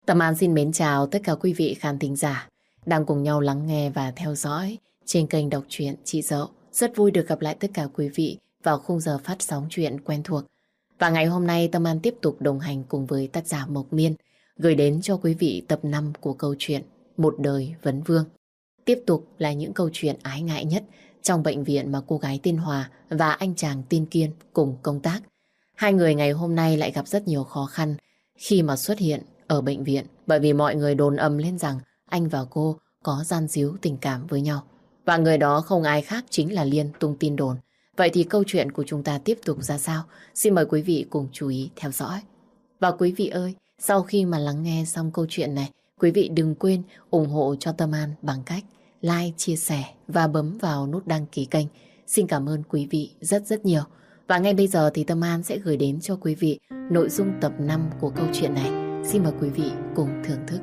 Tâm An xin mến chào tất cả quý vị khán thính giả đang cùng nhau lắng nghe và theo dõi trên kênh đọc truyện Chị Dậu. Rất vui được gặp lại tất cả quý vị vào khung giờ phát sóng truyện quen thuộc. Và ngày hôm nay Tâm An tiếp tục đồng hành cùng với tác giả Mộc Miên gửi đến cho quý vị tập 5 của câu chuyện Một đời vấn vương. Tiếp tục là những câu chuyện ái ngại nhất trong bệnh viện mà cô gái tên Hòa và anh chàng tên Kiên cùng công tác. Hai người ngày hôm nay lại gặp rất nhiều khó khăn khi mà xuất hiện ở bệnh viện, bởi vì mọi người đồn ầm lên rằng anh và cô có gian díu tình cảm với nhau. Và người đó không ai khác chính là Liên tung tin đồn. Vậy thì câu chuyện của chúng ta tiếp tục ra sao? Xin mời quý vị cùng chú ý theo dõi. Và quý vị ơi, sau khi mà lắng nghe xong câu chuyện này, quý vị đừng quên ủng hộ cho Tâm An bằng cách like, chia sẻ và bấm vào nút đăng ký kênh. Xin cảm ơn quý vị rất rất nhiều. Và ngay bây giờ thì Tâm An sẽ gửi đến cho quý vị nội dung tập 5 của câu chuyện này. Xin mời quý vị cùng thưởng thức.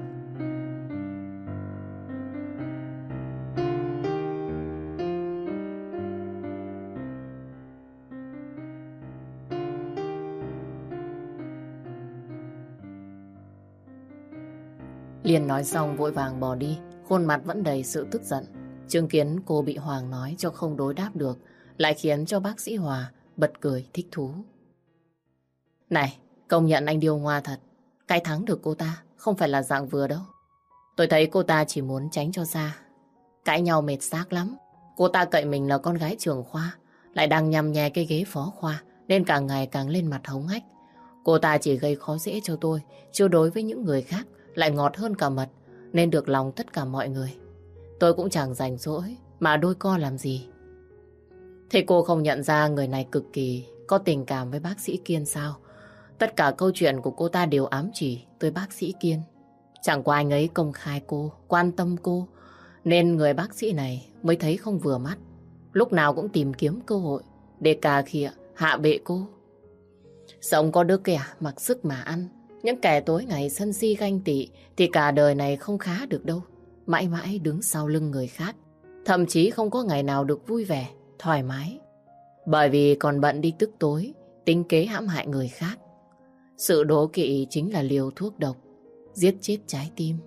Liên nói xong vội vàng bỏ đi, khuôn mặt vẫn đầy sự tức giận. Chứng kiến cô bị Hoàng nói cho không đối đáp được, lại khiến cho bác sĩ Hòa bật cười thích thú. Này, công nhận anh điêu ngoa thật. Cái thắng được cô ta không phải là dạng vừa đâu. Tôi thấy cô ta chỉ muốn tránh cho xa. Cãi nhau mệt xác lắm. Cô ta cậy mình là con gái trưởng khoa, lại đang nhằm nhè cái ghế phó khoa, nên càng ngày càng lên mặt hống hách. Cô ta chỉ gây khó dễ cho tôi, chứ đối với những người khác lại ngọt hơn cả mật, nên được lòng tất cả mọi người. Tôi cũng chẳng rảnh rỗi mà đôi co làm gì. Thế cô không nhận ra người này cực kỳ có tình cảm với bác sĩ Kiên sao? Tất cả câu chuyện của cô ta đều ám chỉ tới bác sĩ Kiên. Chẳng qua anh ấy công khai cô, quan tâm cô, nên người bác sĩ này mới thấy không vừa mắt. Lúc nào cũng tìm kiếm cơ hội để cà khịa, hạ bệ cô. Sống có đứa kẻ mặc sức mà ăn. Những kẻ tối ngày sân si ganh tị thì cả đời này không khá được đâu. Mãi mãi đứng sau lưng người khác. Thậm chí không có ngày nào được vui vẻ, thoải mái. Bởi vì còn bận đi tức tối, tính kế hãm hại người khác. Sự đố kỵ chính là liều thuốc độc, giết chết trái tim.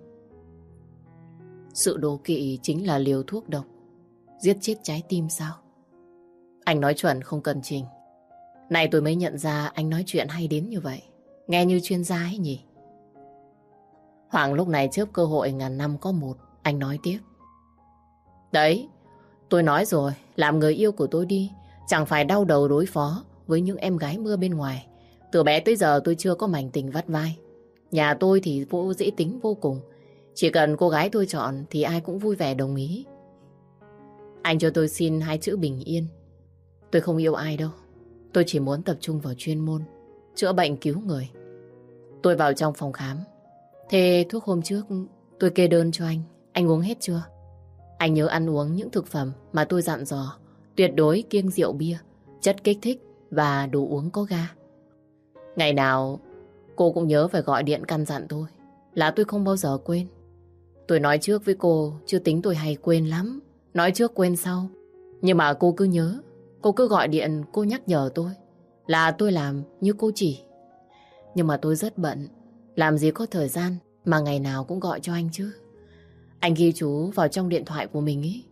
Sự đố kỵ chính là liều thuốc độc, giết chết trái tim sao? Anh nói chuẩn không cần trình. Này tôi mới nhận ra anh nói chuyện hay đến như vậy. Nghe như chuyên gia ấy nhỉ? Hoàng lúc này chớp cơ hội ngàn năm có một. Anh nói tiếp. Đấy, tôi nói rồi, làm người yêu của tôi đi. Chẳng phải đau đầu đối phó với những em gái mưa bên ngoài. Từ bé tới giờ tôi chưa có mảnh tình vắt vai. Nhà tôi thì dễ tính vô cùng. Chỉ cần cô gái tôi chọn thì ai cũng vui vẻ đồng ý. Anh cho tôi xin 2 chữ bình yên. Tôi không yêu ai đâu. Tôi chỉ muốn tập trung vào chuyên môn, chữa bệnh cứu người. Tôi vào trong phòng khám. Thế thuốc hôm trước tôi kê đơn cho anh uống hết chưa? Anh nhớ ăn uống những thực phẩm mà tôi dặn dò. Tuyệt đối kiêng rượu bia, chất kích thích và đồ uống có ga. Ngày nào cô cũng nhớ phải gọi điện căn dặn tôi, là tôi không bao giờ quên. Tôi nói trước với cô, chứ tính tôi hay quên lắm. Nói trước quên sau. Nhưng mà cô cứ nhớ, cô cứ gọi điện, cô nhắc nhở tôi là tôi làm như cô chỉ. Nhưng mà tôi rất bận, làm gì có thời gian mà ngày nào cũng gọi cho anh chứ. Anh ghi chú vào trong điện thoại của mình ý.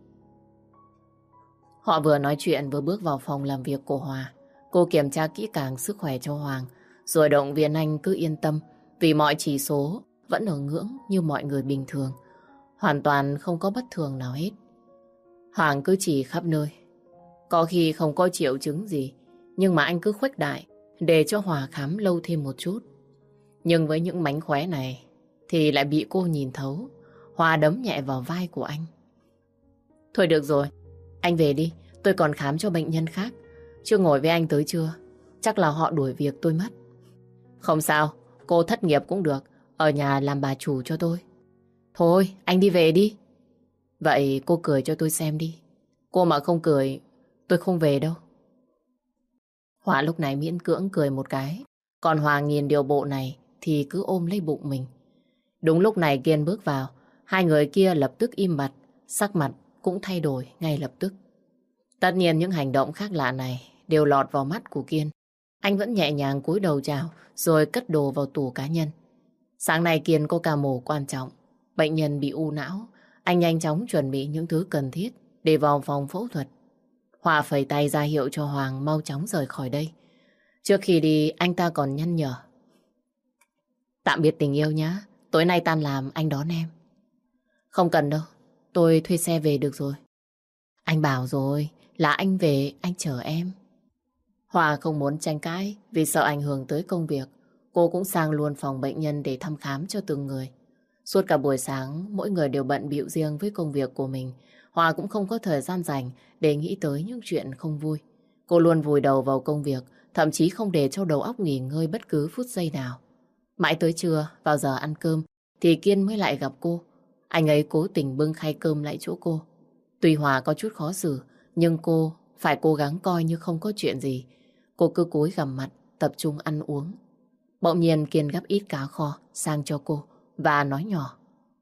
Họ vừa nói chuyện vừa bước vào phòng làm việc của Hòa. Cô kiểm tra kỹ càng sức khỏe cho Hoàng, rồi động viên anh cứ yên tâm, vì mọi chỉ số vẫn ở ngưỡng như mọi người bình thường. Hoàn toàn không có bất thường nào hết. Hoàng cứ chỉ khắp nơi. Có khi không có triệu chứng gì, nhưng mà anh cứ khuếch đại để cho Hòa khám lâu thêm một chút. Nhưng với những mánh khóe này thì lại bị cô nhìn thấu. Hòa đấm nhẹ vào vai của anh. Thôi được rồi, anh về đi, tôi còn khám cho bệnh nhân khác. Chưa ngồi với anh tới trưa, chắc là họ đuổi việc tôi mất. Không sao, cô thất nghiệp cũng được, ở nhà làm bà chủ cho tôi. Thôi, anh đi về đi. Vậy cô cười cho tôi xem đi. Cô mà không cười, tôi không về đâu. Hòa lúc này miễn cưỡng cười một cái. Còn Hoàng nhìn điều bộ này thì cứ ôm lấy bụng mình. Đúng lúc này Kiên bước vào. Hai người kia lập tức im bặt, sắc mặt cũng thay đổi ngay lập tức. Tất nhiên những hành động khác lạ này đều lọt vào mắt của Kiên. Anh vẫn nhẹ nhàng cúi đầu chào rồi cất đồ vào tủ cá nhân. Sáng nay Kiên có ca mổ quan trọng. Bệnh nhân bị u não. Anh nhanh chóng chuẩn bị những thứ cần thiết để vào phòng phẫu thuật. Hòa phẩy tay ra hiệu cho Hoàng mau chóng rời khỏi đây. Trước khi đi, anh ta còn nhắc nhở. Tạm biệt tình yêu nhá. Tối nay tan làm anh đón em. Không cần đâu. Tôi thuê xe về được rồi. Anh bảo rồi, là anh về, anh chở em. Hòa không muốn tranh cãi vì sợ ảnh hưởng tới công việc. Cô cũng sang luôn phòng bệnh nhân để thăm khám cho từng người. Suốt cả buổi sáng, mỗi người đều bận bịu riêng với công việc của mình. Hòa cũng không có thời gian dành để nghĩ tới những chuyện không vui. Cô luôn vùi đầu vào công việc, thậm chí không để cho đầu óc nghỉ ngơi bất cứ phút giây nào. Mãi tới trưa, vào giờ ăn cơm, thì Kiên mới lại gặp cô. Anh ấy cố tình bưng khay cơm lại chỗ cô. Tuy Hòa có chút khó xử, nhưng cô phải cố gắng coi như không có chuyện gì. Cô cứ cúi gằm mặt, tập trung ăn uống. Bỗng nhiên Kiên gắp ít cá kho sang cho cô và nói nhỏ.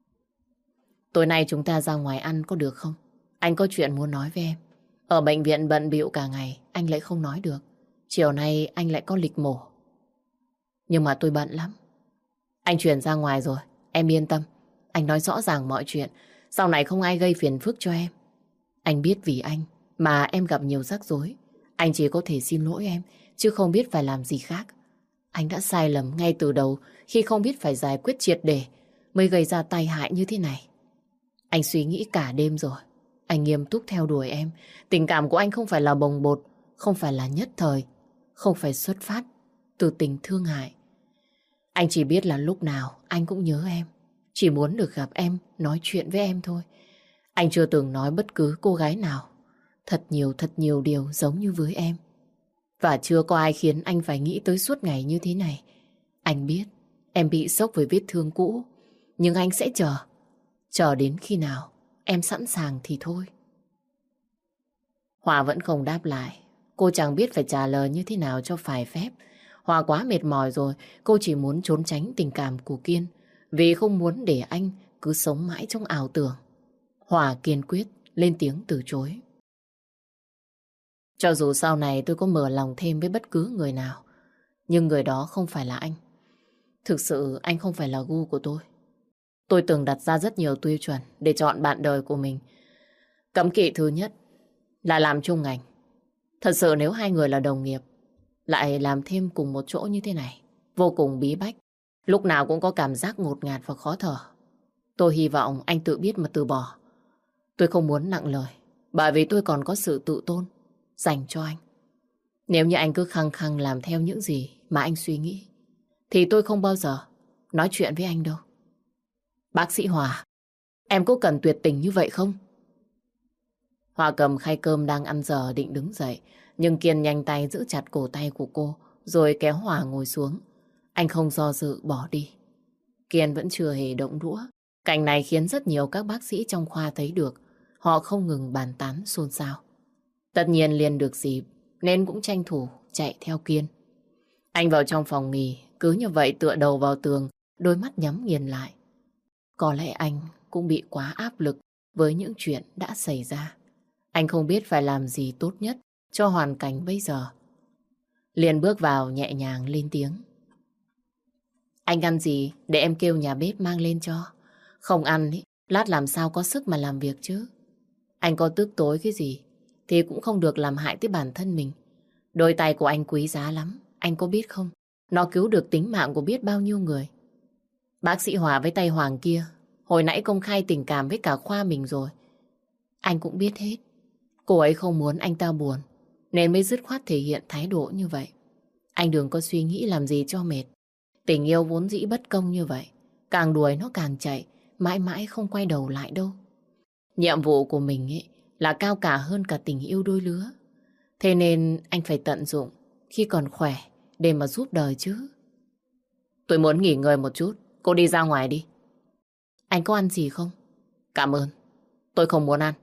Tối nay chúng ta ra ngoài ăn có được không? Anh có chuyện muốn nói với em. Ở bệnh viện bận bịu cả ngày, anh lại không nói được. Chiều nay anh lại có lịch mổ. Nhưng mà tôi bận lắm. Anh chuyển ra ngoài rồi, em yên tâm. Anh nói rõ ràng mọi chuyện, sau này không ai gây phiền phức cho em. Anh biết vì anh mà em gặp nhiều rắc rối. Anh chỉ có thể xin lỗi em, chứ không biết phải làm gì khác. Anh đã sai lầm ngay từ đầu khi không biết phải giải quyết triệt để mới gây ra tai hại như thế này. Anh suy nghĩ cả đêm rồi. Anh nghiêm túc theo đuổi em. Tình cảm của anh không phải là bồng bột, không phải là nhất thời, không phải xuất phát từ tình thương hại. Anh chỉ biết là lúc nào anh cũng nhớ em. Chỉ muốn được gặp em, nói chuyện với em thôi. Anh chưa từng nói bất cứ cô gái nào thật nhiều điều giống như với em. Và chưa có ai khiến anh phải nghĩ tới suốt ngày như thế này. Anh biết em bị sốc với vết thương cũ, nhưng anh sẽ chờ đến khi nào em sẵn sàng thì thôi. Hòa vẫn không đáp lại. Cô chẳng biết phải trả lời như thế nào cho phải phép. Hòa quá mệt mỏi rồi, cô chỉ muốn trốn tránh tình cảm của Kiên, vì không muốn để anh cứ sống mãi trong ảo tưởng. Hòa kiên quyết lên tiếng từ chối. Cho dù sau này tôi có mở lòng thêm với bất cứ người nào, nhưng người đó không phải là anh. Thực sự anh không phải là gu của tôi. Tôi từng đặt ra rất nhiều tiêu chuẩn để chọn bạn đời của mình. Cấm kỵ thứ nhất là làm chung ngành. Thật sự nếu hai người là đồng nghiệp, lại làm thêm cùng một chỗ như thế này, vô cùng bí bách. Lúc nào cũng có cảm giác ngột ngạt và khó thở. Tôi hy vọng anh tự biết mà từ bỏ. Tôi không muốn nặng lời, bởi vì tôi còn có sự tự tôn dành cho anh. Nếu như anh cứ khăng khăng làm theo những gì mà anh suy nghĩ, thì tôi không bao giờ nói chuyện với anh đâu. Bác sĩ Hòa, em có cần tuyệt tình như vậy không? Hòa cầm khay cơm đang ăn dở định đứng dậy, nhưng Kiên nhanh tay giữ chặt cổ tay của cô, rồi kéo Hòa ngồi xuống. Anh không do dự bỏ đi. Kiên vẫn chưa hề động đũa. Cảnh này khiến rất nhiều các bác sĩ trong khoa thấy được. Họ không ngừng bàn tán xôn xao. Tất nhiên liền được dịp, nên cũng tranh thủ chạy theo Kiên. Anh vào trong phòng nghỉ, cứ như vậy tựa đầu vào tường, đôi mắt nhắm nghiền lại. Có lẽ anh cũng bị quá áp lực với những chuyện đã xảy ra. Anh không biết phải làm gì tốt nhất cho hoàn cảnh bây giờ. Liền bước vào nhẹ nhàng lên tiếng. Anh ăn gì để em kêu nhà bếp mang lên cho. Không ăn ý, lát làm sao có sức mà làm việc chứ. Anh có tức tối cái gì thì cũng không được làm hại tới bản thân mình. Đôi tay của anh quý giá lắm, anh có biết không? Nó cứu được tính mạng của biết bao nhiêu người. Bác sĩ Hòa với tay Hoàng kia hồi nãy công khai tình cảm với cả khoa mình rồi. Anh cũng biết hết. Cô ấy không muốn anh ta buồn, nên mới dứt khoát thể hiện thái độ như vậy. Anh đừng có suy nghĩ làm gì cho mệt. Tình yêu vốn dĩ bất công như vậy. Càng đuổi nó càng chạy, mãi mãi không quay đầu lại đâu. Nhiệm vụ của mình ấy là cao cả hơn cả tình yêu đôi lứa. Thế nên anh phải tận dụng khi còn khỏe để mà giúp đời chứ. Tôi muốn nghỉ ngơi một chút, cô đi ra ngoài đi. Anh có ăn gì không? Cảm ơn, tôi không muốn ăn.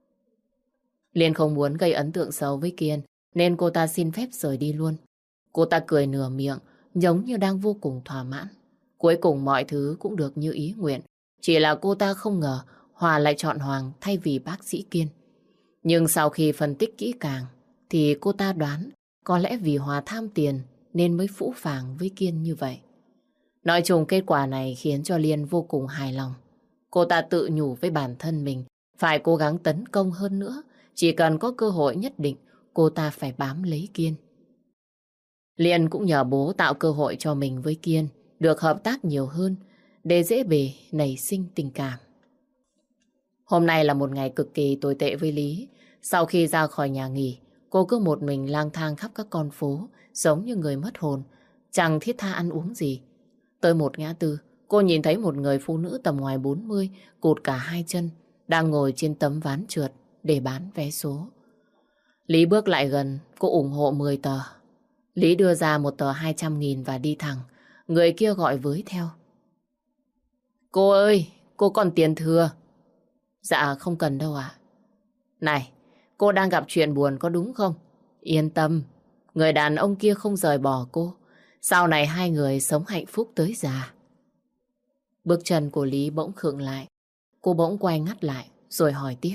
Liên không muốn gây ấn tượng xấu với Kiên, nên cô ta xin phép rời đi luôn. Cô ta cười nửa miệng, giống như đang vô cùng thỏa mãn. Cuối cùng mọi thứ cũng được như ý nguyện. Chỉ là cô ta không ngờ Hòa lại chọn Hoàng thay vì bác sĩ Kiên. Nhưng sau khi phân tích kỹ càng, thì cô ta đoán có lẽ vì Hòa tham tiền nên mới phũ phàng với Kiên như vậy. Nói chung kết quả này khiến cho Liên vô cùng hài lòng. Cô ta tự nhủ với bản thân mình phải cố gắng tấn công hơn nữa. Chỉ cần có cơ hội nhất định, cô ta phải bám lấy Kiên. Liên cũng nhờ bố tạo cơ hội cho mình với Kiên được hợp tác nhiều hơn để dễ bề nảy sinh tình cảm. Hôm nay là một ngày cực kỳ tồi tệ với Lý. Sau khi ra khỏi nhà nghỉ, cô cứ một mình lang thang khắp các con phố, giống như người mất hồn, chẳng thiết tha ăn uống gì. Tới một ngã tư, cô nhìn thấy một người phụ nữ tầm ngoài 40, cụt cả hai chân, đang ngồi trên tấm ván trượt để bán vé số. Lý bước lại gần, cô ủng hộ 10 tờ. Lý đưa ra một tờ 200.000 và đi thẳng. Người kia gọi với theo. Cô ơi, cô còn tiền thừa. Dạ không cần đâu ạ. Này, cô đang gặp chuyện buồn có đúng không? Yên tâm, người đàn ông kia không rời bỏ cô. Sau này hai người sống hạnh phúc tới già. Bước chân của Lý bỗng khựng lại. Cô bỗng quay ngắt lại rồi hỏi tiếp.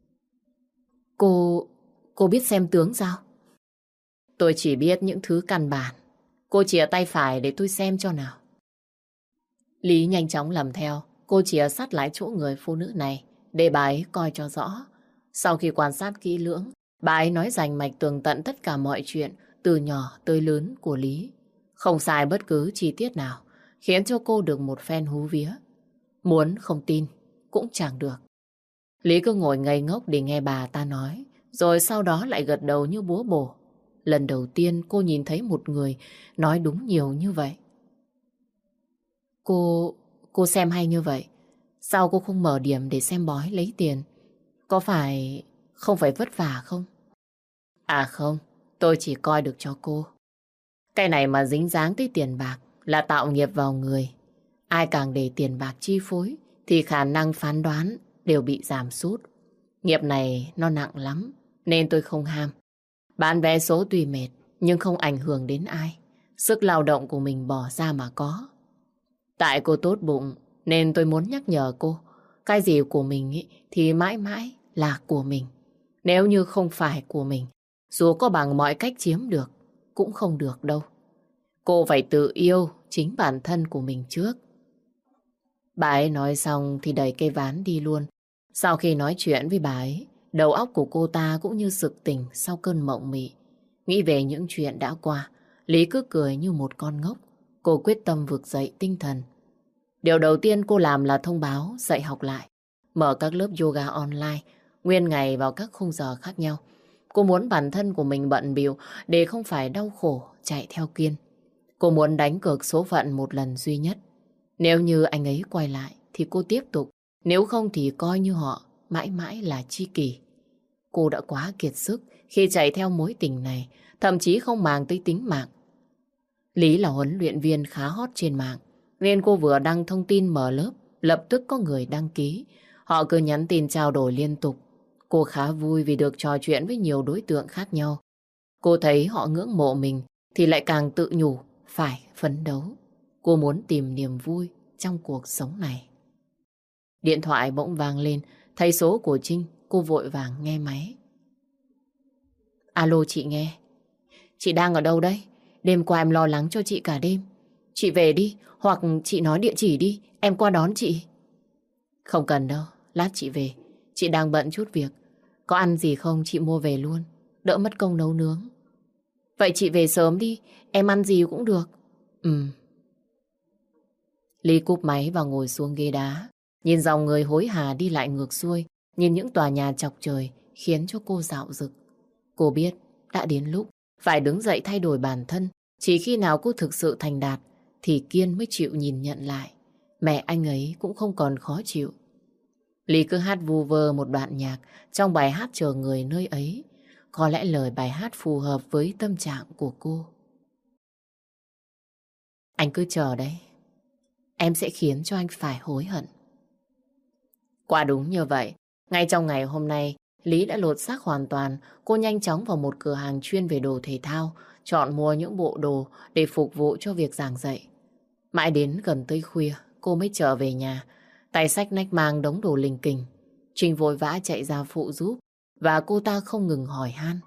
Cô biết xem tướng sao? Tôi chỉ biết những thứ căn bản. Cô chìa tay phải để tôi xem cho nào. Lý nhanh chóng làm theo. Cô chìa sát lại chỗ người phụ nữ này để bà ấy coi cho rõ. Sau khi quan sát kỹ lưỡng, bà ấy nói rành mạch tường tận tất cả mọi chuyện từ nhỏ tới lớn của Lý. Không sai bất cứ chi tiết nào, khiến cho cô được một phen hú vía. Muốn không tin cũng chẳng được. Lý cứ ngồi ngây ngốc để nghe bà ta nói, rồi sau đó lại gật đầu như búa bổ. Lần đầu tiên cô nhìn thấy một người nói đúng nhiều như vậy. Cô xem hay như vậy, sao cô không mở điểm để xem bói lấy tiền? Có phải không phải vất vả không? À không, tôi chỉ coi được cho cô. Cái này mà dính dáng tới tiền bạc là tạo nghiệp vào người. Ai càng để tiền bạc chi phối thì khả năng phán đoán đều bị giảm sút. Nghiệp này nó nặng lắm nên tôi không ham. Bán vé số tuy mệt nhưng không ảnh hưởng đến ai. Sức lao động của mình bỏ ra mà có. Tại cô tốt bụng nên tôi muốn nhắc nhở cô. Cái gì của mình ý, thì mãi mãi là của mình. Nếu như không phải của mình, dù có bằng mọi cách chiếm được cũng không được đâu. Cô phải tự yêu chính bản thân của mình trước. Bà ấy nói xong thì đẩy cây ván đi luôn. Sau khi nói chuyện với bà ấy, đầu óc của cô ta cũng như sực tỉnh sau cơn mộng mị. Nghĩ về những chuyện đã qua, Lý cứ cười như một con ngốc. Cô quyết tâm vực dậy tinh thần. Điều đầu tiên cô làm là thông báo dạy học lại. Mở các lớp yoga online, nguyên ngày vào các khung giờ khác nhau. Cô muốn bản thân của mình bận bịu để không phải đau khổ chạy theo Kiên. Cô muốn đánh cược số phận một lần duy nhất. Nếu như anh ấy quay lại thì cô tiếp tục. Nếu không thì coi như họ mãi mãi là tri kỷ. Cô đã quá kiệt sức khi chạy theo mối tình này, thậm chí không màng tới tính mạng. Lý là huấn luyện viên khá hot trên mạng, nên cô vừa đăng thông tin mở lớp, lập tức có người đăng ký. Họ cứ nhắn tin trao đổi liên tục. Cô khá vui vì được trò chuyện với nhiều đối tượng khác nhau. Cô thấy họ ngưỡng mộ mình thì lại càng tự nhủ phải phấn đấu. Cô muốn tìm niềm vui trong cuộc sống này. Điện thoại bỗng vang lên, thấy số của Trinh, cô vội vàng nghe máy. Alo, chị nghe. Chị đang ở đâu đấy? Đêm qua em lo lắng cho chị cả đêm. Chị về đi, hoặc chị nói địa chỉ đi, em qua đón chị. Không cần đâu, lát chị về. Chị đang bận chút việc. Có ăn gì không chị mua về luôn, đỡ mất công nấu nướng. Vậy chị về sớm đi, em ăn gì cũng được. Ly cúp máy và ngồi xuống ghế đá. Nhìn dòng người hối hả đi lại ngược xuôi, nhìn những tòa nhà chọc trời khiến cho cô dạo dực. Cô biết đã đến lúc phải đứng dậy thay đổi bản thân. Chỉ khi nào cô thực sự thành đạt thì Kiên mới chịu nhìn nhận lại. Mẹ anh ấy cũng không còn khó chịu. Ly cứ hát vu vơ một đoạn nhạc trong bài hát Chờ Người Nơi Ấy. Có lẽ lời bài hát phù hợp với tâm trạng của cô. Anh cứ chờ đấy. Em sẽ khiến cho anh phải hối hận. Quả đúng như vậy. Ngay trong ngày hôm nay, Lý đã lột xác hoàn toàn. Cô nhanh chóng vào một cửa hàng chuyên về đồ thể thao, chọn mua những bộ đồ để phục vụ cho việc giảng dạy. Mãi đến gần tới khuya, cô mới trở về nhà. Tay xách nách mang đống đồ lình kình. Trinh vội vã chạy ra phụ giúp và cô ta không ngừng hỏi han.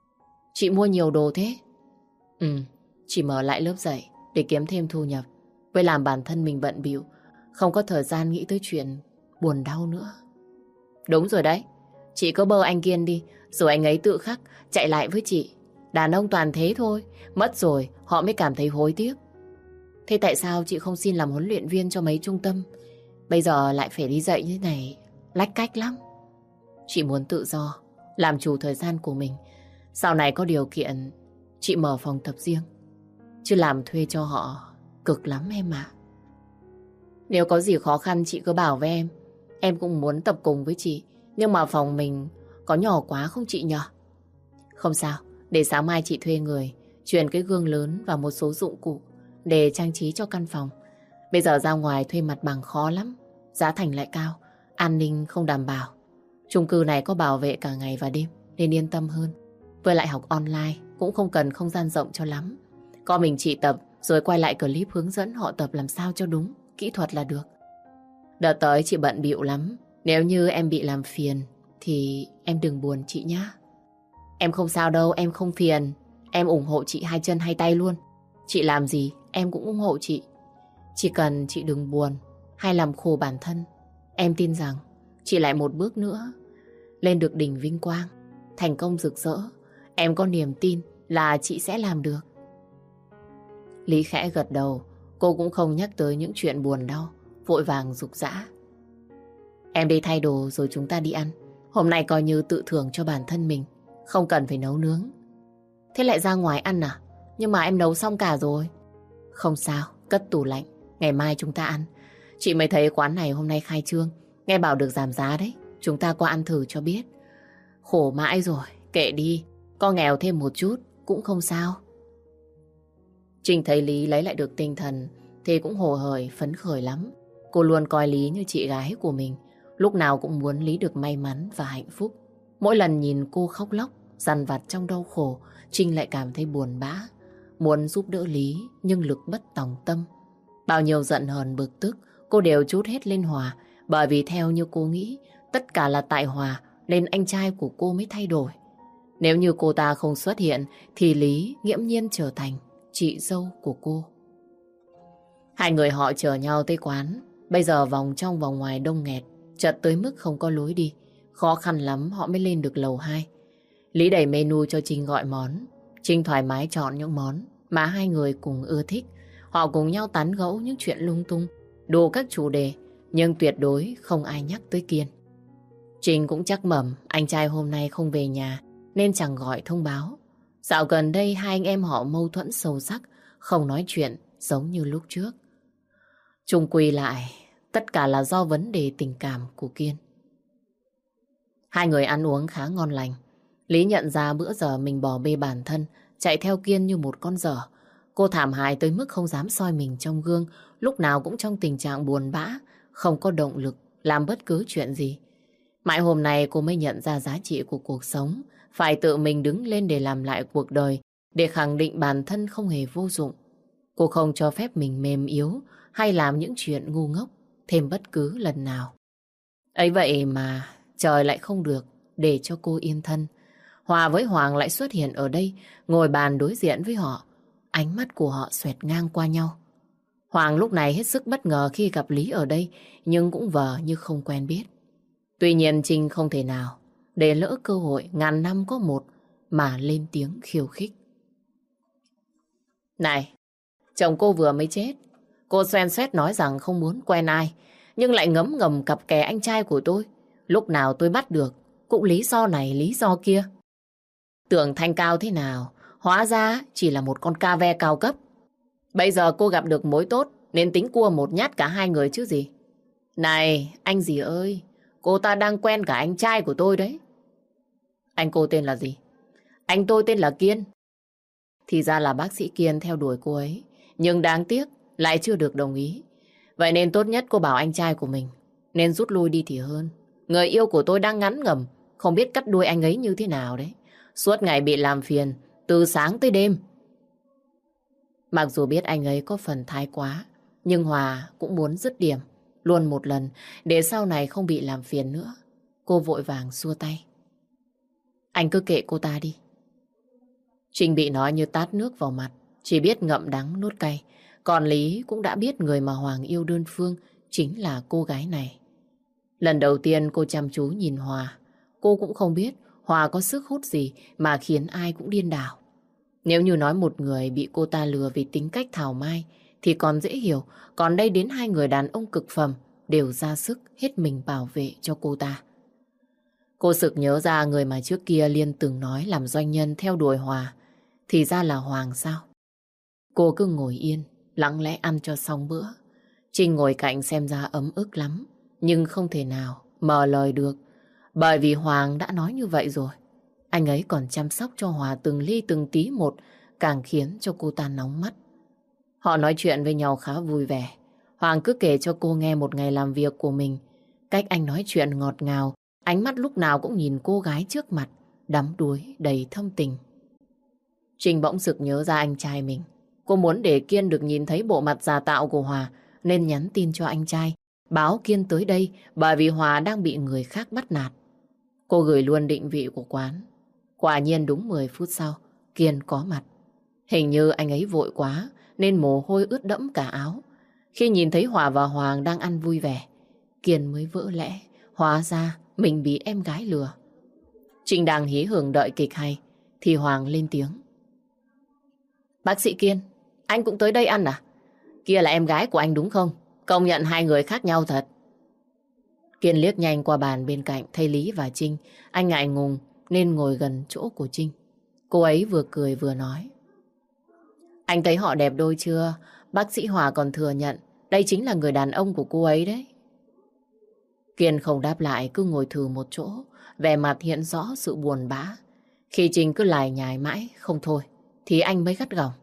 Chị mua nhiều đồ thế? Chị mở lại lớp dạy để kiếm thêm thu nhập. với làm bản thân mình bận bịu, không có thời gian nghĩ tới chuyện buồn đau nữa. Đúng rồi đấy, chị cứ bơ anh Kiên đi, rồi anh ấy tự khắc chạy lại với chị. Đàn ông toàn thế thôi, mất rồi họ mới cảm thấy hối tiếc. Thế tại sao chị không xin làm huấn luyện viên cho mấy trung tâm? Bây giờ lại phải đi dạy như thế này, lách cách lắm. Chị muốn tự do, làm chủ thời gian của mình. Sau này có điều kiện, chị mở phòng tập riêng. Chứ làm thuê cho họ cực lắm em ạ. Nếu có gì khó khăn chị cứ bảo với em. Em cũng muốn tập cùng với chị. Nhưng mà phòng mình có nhỏ quá không chị nhỉ? Không sao, để sáng mai chị thuê người chuyển cái gương lớn và một số dụng cụ để trang trí cho căn phòng. Bây giờ ra ngoài thuê mặt bằng khó lắm, giá thành lại cao, an ninh không đảm bảo. Chung cư này có bảo vệ cả ngày và đêm nên yên tâm hơn. Với lại học online cũng không cần không gian rộng cho lắm. Có mình chị tập rồi quay lại clip hướng dẫn họ tập làm sao cho đúng kỹ thuật là được. Đợt tới chị bận bịu lắm, nếu như em bị làm phiền thì em đừng buồn chị nhá. Em không sao đâu, em không phiền. Em ủng hộ chị hai chân hai tay luôn. Chị làm gì em cũng ủng hộ chị. Chỉ cần chị đừng buồn hay làm khổ bản thân, em tin rằng chị lại một bước nữa lên được đỉnh vinh quang, thành công rực rỡ. Em có niềm tin là chị sẽ làm được. Lý khẽ gật đầu, cô cũng không nhắc tới những chuyện buồn đau, vội vàng giục giã. Em đi thay đồ rồi chúng ta đi ăn. Hôm nay coi như tự thưởng cho bản thân mình, không cần phải nấu nướng. Thế lại ra ngoài ăn à? Nhưng mà em nấu xong cả rồi. Không sao, cất tủ lạnh, ngày mai chúng ta ăn. Chị mới thấy quán này hôm nay khai trương, nghe bảo được giảm giá đấy. Chúng ta qua ăn thử cho biết. Khổ mãi rồi, kệ đi, có nghèo thêm một chút cũng không sao. Trinh thấy Lý lấy lại được tinh thần thì cũng hồ hởi phấn khởi lắm. Cô luôn coi Lý như chị gái của mình, lúc nào cũng muốn Lý được may mắn và hạnh phúc. Mỗi lần nhìn cô khóc lóc dằn vặt trong đau khổ, Trinh lại cảm thấy buồn bã, muốn giúp đỡ Lý nhưng lực bất tòng tâm. Bao nhiêu giận hờn bực tức cô đều trút hết lên Hòa, bởi vì theo như cô nghĩ tất cả là tại Hòa nên anh trai của cô mới thay đổi. Nếu như cô ta không xuất hiện thì Lý nghiễm nhiên trở thành chị dâu của cô. Hai người họ chở nhau tới quán. Bây giờ vòng trong vòng ngoài đông nghẹt, chật tới mức không có lối đi. Khó khăn lắm họ mới lên được lầu 2. Lý đẩy menu cho Trinh gọi món. Trinh thoải mái chọn những món mà hai người cùng ưa thích. Họ cùng nhau tán gẫu những chuyện lung tung, đủ các chủ đề, nhưng tuyệt đối không ai nhắc tới Kiên. Trinh cũng chắc mẩm anh trai hôm nay không về nhà nên chẳng gọi thông báo. Dạo gần đây hai anh em họ mâu thuẫn sâu sắc, không nói chuyện giống như lúc trước. Chung quy lại, tất cả là do vấn đề tình cảm của Kiên. Hai người ăn uống khá ngon lành. Lý nhận ra bữa giờ mình bỏ bê bản thân, chạy theo Kiên như một con dở. Cô thảm hại tới mức không dám soi mình trong gương, lúc nào cũng trong tình trạng buồn bã, không có động lực làm bất cứ chuyện gì. Mãi hôm nay cô mới nhận ra giá trị của cuộc sống, phải tự mình đứng lên để làm lại cuộc đời, để khẳng định bản thân không hề vô dụng. Cô không cho phép mình mềm yếu hay làm những chuyện ngu ngốc thêm bất cứ lần nào. Ấy vậy mà trời lại không được để cho cô yên thân. Hòa với Hoàng lại xuất hiện ở đây, ngồi bàn đối diện với họ. Ánh mắt của họ xoẹt ngang qua nhau. Hoàng lúc này hết sức bất ngờ khi gặp Lý ở đây, nhưng cũng vờ như không quen biết. Tuy nhiên Trinh không thể nào để lỡ cơ hội ngàn năm có một mà lên tiếng khiêu khích. Này, chồng cô vừa mới chết. Cô xoen xoét nói rằng không muốn quen ai, nhưng lại ngấm ngầm cặp kè anh trai của tôi. Lúc nào tôi bắt được cũng lý do này lý do kia. Tưởng thanh cao thế nào, hóa ra chỉ là một con ca ve cao cấp. Bây giờ cô gặp được mối tốt nên tính cua một nhát cả hai người chứ gì. Này, anh dì ơi, cô ta đang quen cả anh trai của tôi đấy. Anh cô tên là gì? Anh tôi tên là Kiên. Thì ra là bác sĩ Kiên theo đuổi cô ấy, nhưng đáng tiếc lại chưa được đồng ý. Vậy nên tốt nhất cô bảo anh trai của mình nên rút lui đi thì hơn. Người yêu của tôi đang ngắn ngẩm, không biết cắt đuôi anh ấy như thế nào đấy. Suốt ngày bị làm phiền, từ sáng tới đêm. Mặc dù biết anh ấy có phần thái quá, nhưng Hòa cũng muốn dứt điểm luôn một lần để sau này không bị làm phiền nữa. Cô vội vàng xua tay. Anh cứ kệ cô ta đi. Trinh bị nói như tát nước vào mặt, chỉ biết ngậm đắng nuốt cay. Còn Lý cũng đã biết người mà Hoàng yêu đơn phương chính là cô gái này. Lần đầu tiên cô chăm chú nhìn Hòa, cô cũng không biết Hòa có sức hút gì mà khiến ai cũng điên đảo. Nếu như nói một người bị cô ta lừa vì tính cách thảo mai thì còn dễ hiểu, còn đây đến hai người đàn ông cực phẩm đều ra sức hết mình bảo vệ cho cô ta. Cô sực nhớ ra người mà trước kia Liên từng nói làm doanh nhân theo đuổi Hòa, thì ra là Hoàng sao? Cô cứ ngồi yên, lặng lẽ ăn cho xong bữa. Trinh ngồi cạnh xem ra ấm ức lắm, nhưng không thể nào mở lời được, bởi vì Hoàng đã nói như vậy rồi. Anh ấy còn chăm sóc cho Hòa từng ly từng tí một, càng khiến cho cô ta nóng mắt. Họ nói chuyện với nhau khá vui vẻ. Hoàng cứ kể cho cô nghe một ngày làm việc của mình. Cách anh nói chuyện ngọt ngào, ánh mắt lúc nào cũng nhìn cô gái trước mặt, đắm đuối đầy thâm tình. Trinh bỗng sực nhớ ra anh trai mình. Cô muốn để Kiên được nhìn thấy bộ mặt giả tạo của Hòa, nên nhắn tin cho anh trai, báo Kiên tới đây bởi vì Hòa đang bị người khác bắt nạt. Cô gửi luôn định vị của quán. Quả nhiên đúng 10 phút sau, Kiên có mặt. Hình như anh ấy vội quá nên mồ hôi ướt đẫm cả áo. Khi nhìn thấy Hòa và Hoàng đang ăn vui vẻ, Kiên mới vỡ lẽ. Hóa ra mình bị em gái lừa. Trinh đang hí hưởng đợi kịch hay thì Hoàng lên tiếng. Bác sĩ Kiên, anh cũng tới đây ăn à? Kia là em gái của anh đúng không? Công nhận hai người khác nhau thật. Kiên liếc nhanh qua bàn bên cạnh thấy Lý và Trinh. Anh ngại ngùng nên ngồi gần chỗ của Trinh. Cô ấy vừa cười vừa nói. Anh thấy họ đẹp đôi chưa? Bác sĩ Hòa còn thừa nhận đây chính là người đàn ông của cô ấy đấy. Kiên không đáp lại, cứ ngồi thừ một chỗ, vẻ mặt hiện rõ sự buồn bã. Khi Trinh cứ lải nhải mãi không thôi thì anh mới gắt gỏng.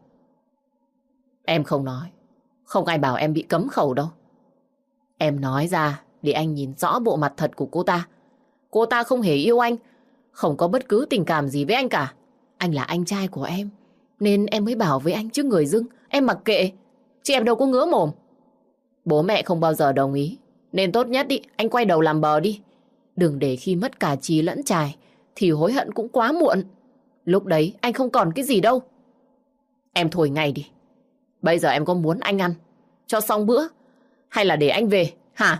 Em không nói, không ai bảo em bị cấm khẩu đâu. Em nói ra để anh nhìn rõ bộ mặt thật của cô ta. Cô ta không hề yêu anh, không có bất cứ tình cảm gì với anh cả. Anh là anh trai của em, nên em mới bảo với anh chứ người dưng em mặc kệ, chứ em đâu có ngứa mồm. Bố mẹ không bao giờ đồng ý, nên tốt nhất đi, anh quay đầu làm bờ đi. Đừng để khi mất cả trí lẫn trài thì hối hận cũng quá muộn. Lúc đấy anh không còn cái gì đâu. Em thôi ngay đi. Bây giờ em có muốn anh ăn cho xong bữa hay là để anh về hả?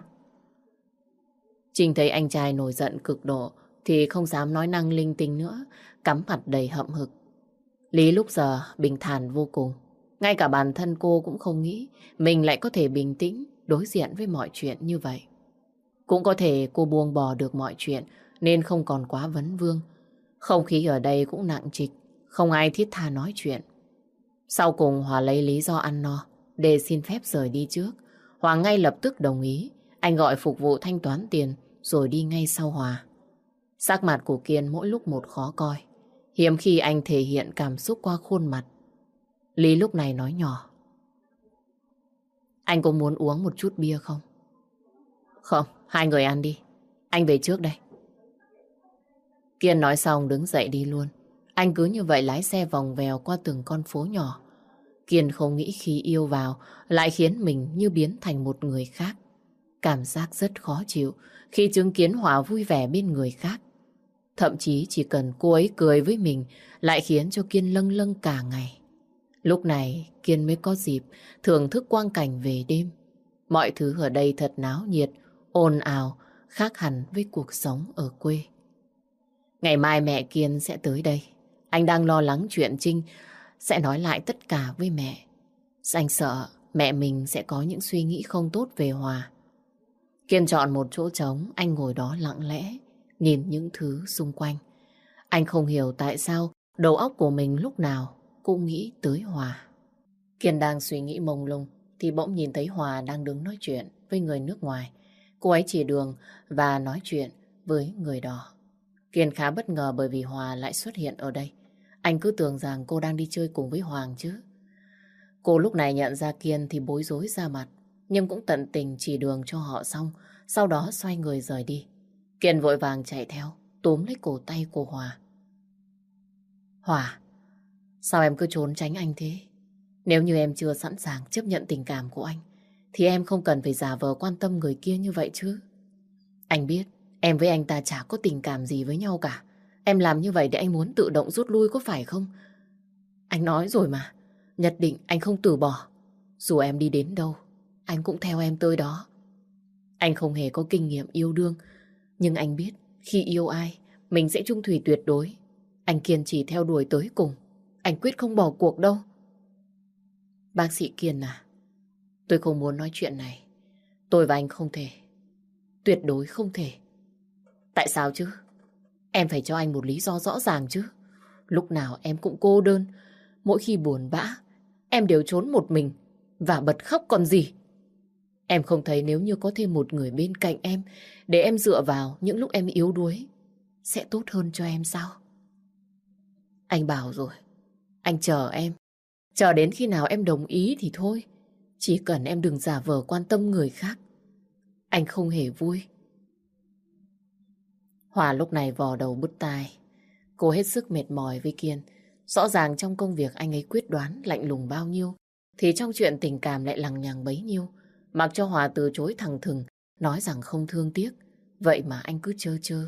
Trinh thấy anh trai nổi giận cực độ thì không dám nói năng linh tinh nữa, cắm mặt đầy hậm hực. Lý lúc giờ bình thản vô cùng. Ngay cả bản thân cô cũng không nghĩ mình lại có thể bình tĩnh đối diện với mọi chuyện như vậy. Cũng có thể cô buông bỏ được mọi chuyện nên không còn quá vấn vương. Không khí ở đây cũng nặng trịch, không ai thiết tha nói chuyện. Sau cùng Hòa lấy lý do ăn no để xin phép rời đi trước. Hòa ngay lập tức đồng ý. Anh gọi phục vụ thanh toán tiền rồi đi ngay sau Hòa. Sắc mặt của Kiên mỗi lúc một khó coi. Hiếm khi anh thể hiện cảm xúc qua khuôn mặt. Lý lúc này nói nhỏ. Anh có muốn uống một chút bia không? Không, hai người ăn đi. Anh về trước đây. Kiên nói xong đứng dậy đi luôn. Anh cứ như vậy lái xe vòng vèo qua từng con phố nhỏ. Kiên không nghĩ khi yêu vào lại khiến mình như biến thành một người khác. Cảm giác rất khó chịu khi chứng kiến Hòa vui vẻ bên người khác. Thậm chí chỉ cần cô ấy cười với mình lại khiến cho Kiên lâng lâng cả ngày. Lúc này Kiên mới có dịp thưởng thức quang cảnh về đêm. Mọi thứ ở đây thật náo nhiệt, ồn ào, khác hẳn với cuộc sống ở quê. Ngày mai mẹ Kiên sẽ tới đây. Anh đang lo lắng chuyện Trinh sẽ nói lại tất cả với mẹ. Anh sợ mẹ mình sẽ có những suy nghĩ không tốt về Hòa. Kiên chọn một chỗ trống, anh ngồi đó lặng lẽ, nhìn những thứ xung quanh. Anh không hiểu tại sao đầu óc của mình lúc nào cũng nghĩ tới Hòa. Kiên đang suy nghĩ mông lung thì bỗng nhìn thấy Hòa đang đứng nói chuyện với người nước ngoài. Cô ấy chỉ đường và nói chuyện với người đó. Kiên khá bất ngờ bởi vì Hòa lại xuất hiện ở đây. Anh cứ tưởng rằng cô đang đi chơi cùng với Hoàng chứ. Cô lúc này nhận ra Kiên thì bối rối ra mặt, nhưng cũng tận tình chỉ đường cho họ xong, sau đó xoay người rời đi. Kiên vội vàng chạy theo, túm lấy cổ tay của Hòa. Hòa, sao em cứ trốn tránh anh thế? Nếu như em chưa sẵn sàng chấp nhận tình cảm của anh, thì em không cần phải giả vờ quan tâm người kia như vậy chứ. Anh biết em với anh ta chả có tình cảm gì với nhau cả. Em làm như vậy để anh muốn tự động rút lui có phải không? Anh nói rồi mà, nhất định anh không từ bỏ. Dù em đi đến đâu, anh cũng theo em tới đó. Anh không hề có kinh nghiệm yêu đương, nhưng anh biết khi yêu ai, mình sẽ chung thủy tuyệt đối. Anh kiên trì theo đuổi tới cùng. Anh quyết không bỏ cuộc đâu. Bác sĩ Kiên à, tôi không muốn nói chuyện này. Tôi và anh không thể. Tuyệt đối không thể. Tại sao chứ? Em phải cho anh một lý do rõ ràng chứ. Lúc nào em cũng cô đơn. Mỗi khi buồn bã, em đều trốn một mình và bật khóc còn gì. Em không thấy nếu như có thêm một người bên cạnh em để em dựa vào những lúc em yếu đuối sẽ tốt hơn cho em sao? Anh bảo rồi, anh chờ em. Chờ đến khi nào em đồng ý thì thôi. Chỉ cần em đừng giả vờ quan tâm người khác. Anh không hề vui. Hòa lúc này vò đầu bứt tai. Cô hết sức mệt mỏi với Kiên. Rõ ràng trong công việc anh ấy quyết đoán lạnh lùng bao nhiêu, thì trong chuyện tình cảm lại lằng nhằng bấy nhiêu. Mặc cho Hòa từ chối thẳng thừng, nói rằng không thương tiếc. Vậy mà anh cứ chơ chơ.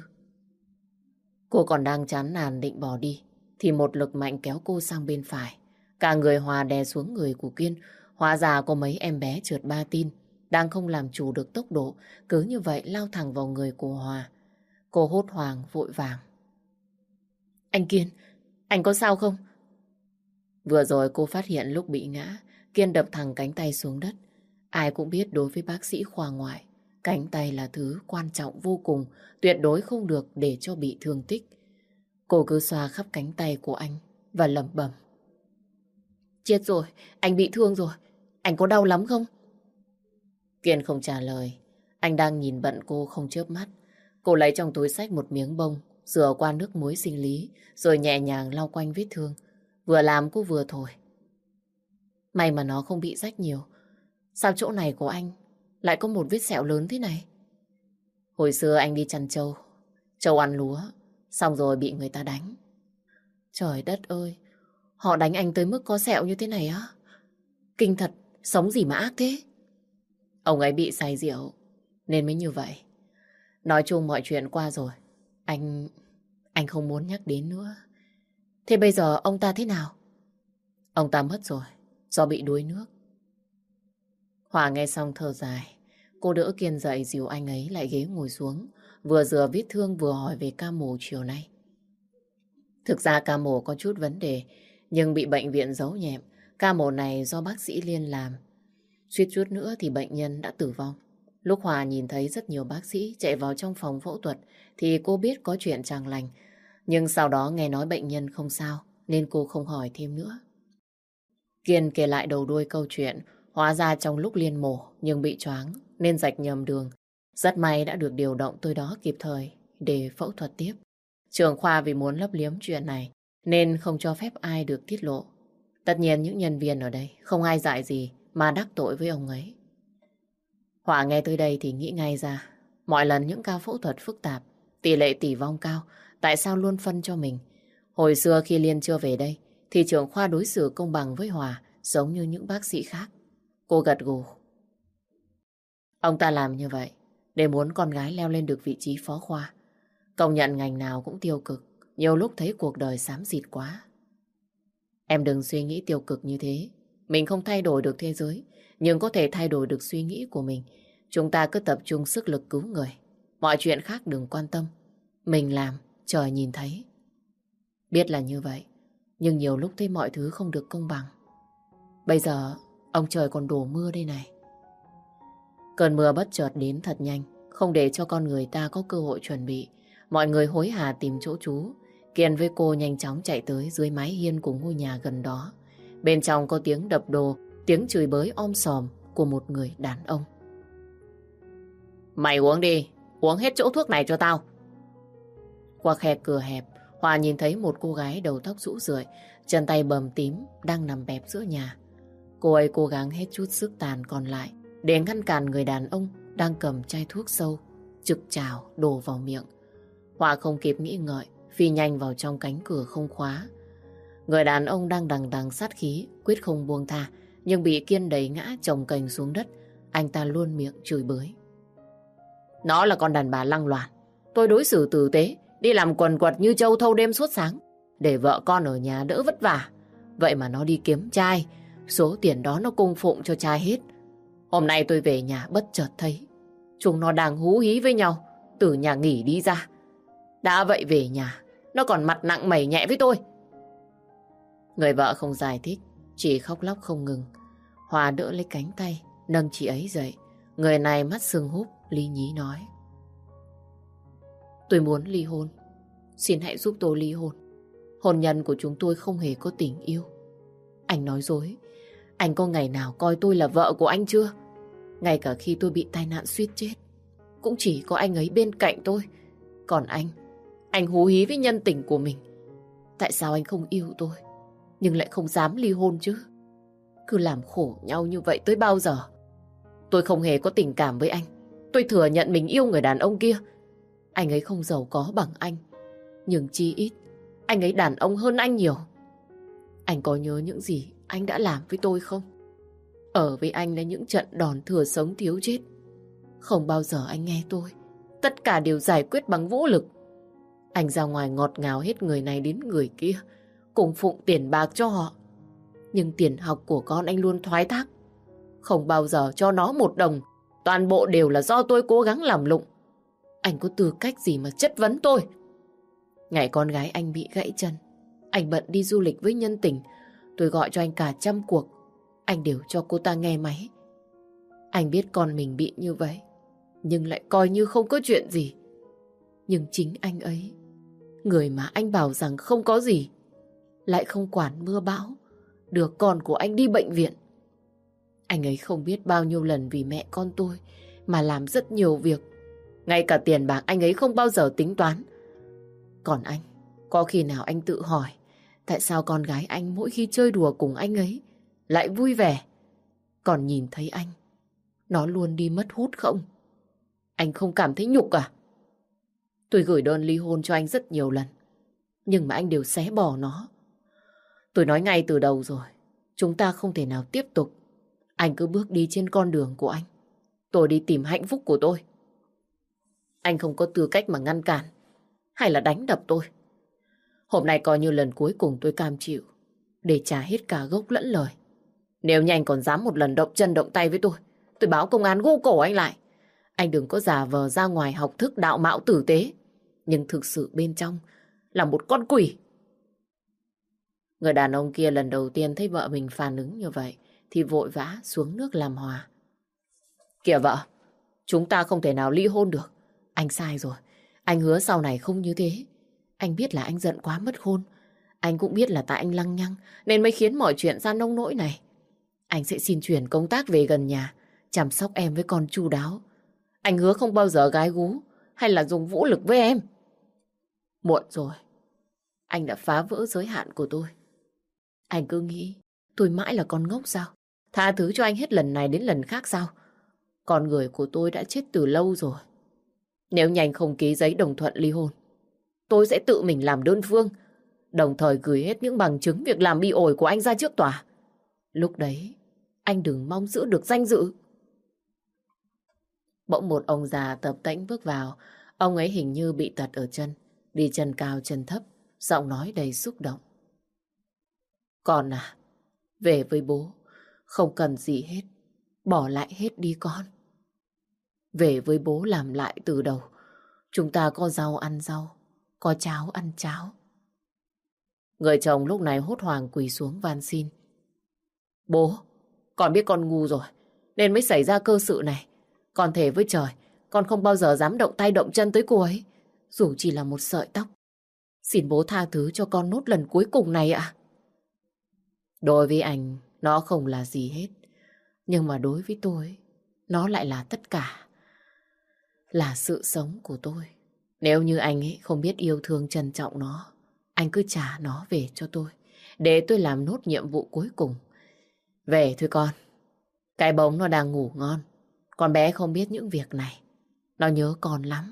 Cô còn đang chán nản định bỏ đi, thì một lực mạnh kéo cô sang bên phải. Cả người Hòa đè xuống người của Kiên. Hóa ra có mấy em bé trượt ba tin, đang không làm chủ được tốc độ, cứ như vậy lao thẳng vào người của Hòa. Cô hốt hoảng vội vàng. Anh Kiên, anh có sao không? Vừa rồi cô phát hiện lúc bị ngã, Kiên đập thẳng cánh tay xuống đất. Ai cũng biết đối với bác sĩ khoa ngoại, cánh tay là thứ quan trọng vô cùng, tuyệt đối không được để cho bị thương tích. Cô cứ xoa khắp cánh tay của anh và lẩm bẩm. Chết rồi, anh bị thương rồi. Anh có đau lắm không? Kiên không trả lời. Anh đang nhìn bận cô không chớp mắt. Cô lấy trong túi xách một miếng bông, rửa qua nước muối sinh lý, rồi nhẹ nhàng lau quanh vết thương. Vừa làm cô vừa thổi. May mà nó không bị rách nhiều. Sao chỗ này của anh lại có một vết sẹo lớn thế này? Hồi xưa anh đi chăn trâu. Trâu ăn lúa, xong rồi bị người ta đánh. Trời đất ơi, họ đánh anh tới mức có sẹo như thế này á? Kinh thật, sống gì mà ác thế? Ông ấy bị say rượu, nên mới như vậy. Nói chung mọi chuyện qua rồi. Anh không muốn nhắc đến nữa. Thế bây giờ ông ta thế nào? Ông ta mất rồi, do bị đuối nước. Hòa nghe xong thở dài. Cô đỡ Kiên dậy dìu anh ấy lại ghế ngồi xuống. Vừa rửa vết thương vừa hỏi về ca mổ chiều nay. Thực ra ca mổ có chút vấn đề, nhưng bị bệnh viện giấu nhẹm. Ca mổ này do bác sĩ Liên làm. Suýt chút nữa thì bệnh nhân đã tử vong. Lúc Hòa nhìn thấy rất nhiều bác sĩ chạy vào trong phòng phẫu thuật thì cô biết có chuyện chẳng lành. Nhưng sau đó nghe nói bệnh nhân không sao nên cô không hỏi thêm nữa. Kiên kể lại đầu đuôi câu chuyện. Hóa ra trong lúc Liên mổ nhưng bị choáng nên rạch nhầm đường. Rất may đã được điều động tới đó kịp thời để phẫu thuật tiếp. Trưởng khoa vì muốn lấp liếm chuyện này nên không cho phép ai được tiết lộ. Tất nhiên những nhân viên ở đây không ai dại gì mà đắc tội với ông ấy. Họa nghe tới đây thì nghĩ ngay ra. Mọi lần những ca phẫu thuật phức tạp, tỷ lệ tử vong cao, tại sao luôn phân cho mình? Hồi xưa khi Liên chưa về đây thì trưởng khoa đối xử công bằng với Hòa giống như những bác sĩ khác. Cô gật gù. Ông ta làm như vậy để muốn con gái leo lên được vị trí phó khoa. Công nhận ngành nào cũng tiêu cực, nhiều lúc thấy cuộc đời xám xịt quá. Em đừng suy nghĩ tiêu cực như thế. Mình không thay đổi được thế giới, nhưng có thể thay đổi được suy nghĩ của mình. Chúng ta cứ tập trung sức lực cứu người. Mọi chuyện khác đừng quan tâm. Mình làm, trời nhìn thấy. Biết là như vậy, nhưng nhiều lúc thấy mọi thứ không được công bằng. Bây giờ, ông trời còn đổ mưa đây này. Cơn mưa bất chợt đến thật nhanh, không để cho con người ta có cơ hội chuẩn bị. Mọi người hối hả tìm chỗ trú. Kiên với cô nhanh chóng chạy tới dưới mái hiên của ngôi nhà gần đó. Bên trong có tiếng đập đồ, tiếng chửi bới om sòm của một người đàn ông. Mày uống đi, uống hết chỗ thuốc này cho tao. Qua khe cửa hẹp, Hòa nhìn thấy một cô gái đầu tóc rũ rượi, chân tay bầm tím đang nằm bẹp giữa nhà. Cô ấy cố gắng hết chút sức tàn còn lại để ngăn cản người đàn ông đang cầm chai thuốc sâu, trực trào đổ vào miệng. Hòa không kịp nghĩ ngợi, phi nhanh vào trong cánh cửa không khóa. Người đàn ông đang đằng đằng sát khí, quyết không buông tha, nhưng bị Kiên đẩy ngã chồng cành xuống đất. Anh ta luôn miệng chửi bới. Nó là con đàn bà lăng loàn. Tôi đối xử tử tế, đi làm quần quật như trâu thâu đêm suốt sáng, để vợ con ở nhà đỡ vất vả. Vậy mà nó đi kiếm trai, Số tiền đó nó cung phụng cho cha hết. Hôm nay tôi về nhà bất chợt thấy chúng nó đang hú hí với nhau từ nhà nghỉ đi ra. Đã vậy về nhà nó còn mặt nặng mày nhẹ với tôi. Người vợ không giải thích, chỉ khóc lóc không ngừng. Hòa đỡ lấy cánh tay, nâng chị ấy dậy. Người này mắt sưng húp, lý nhí nói: Tôi muốn ly hôn. Xin hãy giúp tôi ly hôn. Hôn nhân của chúng tôi không hề có tình yêu. Anh nói dối. Anh có ngày nào coi tôi là vợ của anh chưa? Ngay cả khi tôi bị tai nạn suýt chết, cũng chỉ có anh ấy bên cạnh tôi. Còn anh hú hí với nhân tình của mình. Tại sao anh không yêu tôi, nhưng lại không dám ly hôn chứ? Cứ làm khổ nhau như vậy tới bao giờ? Tôi không hề có tình cảm với anh. Tôi thừa nhận mình yêu người đàn ông kia. Anh ấy không giàu có bằng anh, nhưng chi ít anh ấy đàn ông hơn anh nhiều. Anh có nhớ những gì anh đã làm với tôi không? Ở với anh là những trận đòn thừa sống thiếu chết. Không bao giờ anh nghe tôi. Tất cả đều giải quyết bằng vũ lực. Anh ra ngoài ngọt ngào hết người này đến người kia, cùng phụng tiền bạc cho họ. Nhưng tiền học của con anh luôn thoái thác. Không bao giờ cho nó một đồng. Toàn bộ đều là do tôi cố gắng làm lụng. Anh có tư cách gì mà chất vấn tôi? Ngày con gái anh bị gãy chân, anh bận đi du lịch với nhân tình. Tôi gọi cho anh cả 100 cuộc, anh đều cho cô ta nghe máy. Anh biết con mình bị như vậy, nhưng lại coi như không có chuyện gì. Nhưng chính anh ấy, người mà anh bảo rằng không có gì, lại không quản mưa bão đưa con của anh đi bệnh viện. Anh ấy không biết bao nhiêu lần vì mẹ con tôi mà làm rất nhiều việc. Ngay cả tiền bạc anh ấy không bao giờ tính toán. Còn anh, có khi nào anh tự hỏi tại sao con gái anh mỗi khi chơi đùa cùng anh ấy lại vui vẻ, còn nhìn thấy anh, nó luôn đi mất hút không? Anh không cảm thấy nhục à? Tôi gửi đơn ly hôn cho anh rất nhiều lần, nhưng mà anh đều xé bỏ nó. Tôi nói ngay từ đầu rồi, chúng ta không thể nào tiếp tục. Anh cứ bước đi trên con đường của anh, tôi đi tìm hạnh phúc của tôi. Anh không có tư cách mà ngăn cản hay là đánh đập tôi. Hôm nay coi như lần cuối cùng tôi cam chịu để trả hết cả gốc lẫn lời. Nếu như anh còn dám một lần động chân động tay với tôi báo công an gô cổ anh lại. Anh đừng có giả vờ ra ngoài học thức đạo mạo tử tế, nhưng thực sự bên trong là một con quỷ. Người đàn ông kia lần đầu tiên thấy vợ mình phản ứng như vậy thì vội vã xuống nước làm hòa. Kìa vợ, chúng ta không thể nào ly hôn được. Anh sai rồi. Anh hứa sau này không như thế. Anh biết là anh giận quá mất khôn. Anh cũng biết là tại anh lăng nhăng nên mới khiến mọi chuyện ra nông nỗi này. Anh sẽ xin chuyển công tác về gần nhà, chăm sóc em với con chu đáo. Anh hứa không bao giờ gái gú hay là dùng vũ lực với em. Muộn rồi. Anh đã phá vỡ giới hạn của tôi. Anh cứ nghĩ tôi mãi là con ngốc sao? Tha thứ cho anh hết lần này đến lần khác sao? Con người của tôi đã chết từ lâu rồi. Nếu như anh không ký giấy đồng thuận ly hôn, tôi sẽ tự mình làm đơn phương, đồng thời gửi hết những bằng chứng việc làm bị ổi của anh ra trước tòa. Lúc đấy, anh đừng mong giữ được danh dự. Bỗng một ông già tập tễnh bước vào. Ông ấy hình như bị tật ở chân, đi chân cao chân thấp, giọng nói đầy xúc động. Con à, về với bố, không cần gì hết, bỏ lại hết đi con. Về với bố làm lại từ đầu, chúng ta có rau ăn rau, có cháo ăn cháo. Người chồng lúc này hốt hoảng quỳ xuống van xin. Bố, con biết con ngu rồi, nên mới xảy ra cơ sự này. Con thề với trời, con không bao giờ dám động tay động chân tới cô ấy, dù chỉ là một sợi tóc. Xin bố tha thứ cho con nốt lần cuối cùng này ạ. Đối với anh, nó không là gì hết. Nhưng mà đối với tôi, nó lại là tất cả. Là sự sống của tôi. Nếu như anh ấy không biết yêu thương trân trọng nó, anh cứ trả nó về cho tôi, để tôi làm nốt nhiệm vụ cuối cùng. Về thôi con. Cái bóng nó đang ngủ ngon. Con bé không biết những việc này. Nó nhớ con lắm.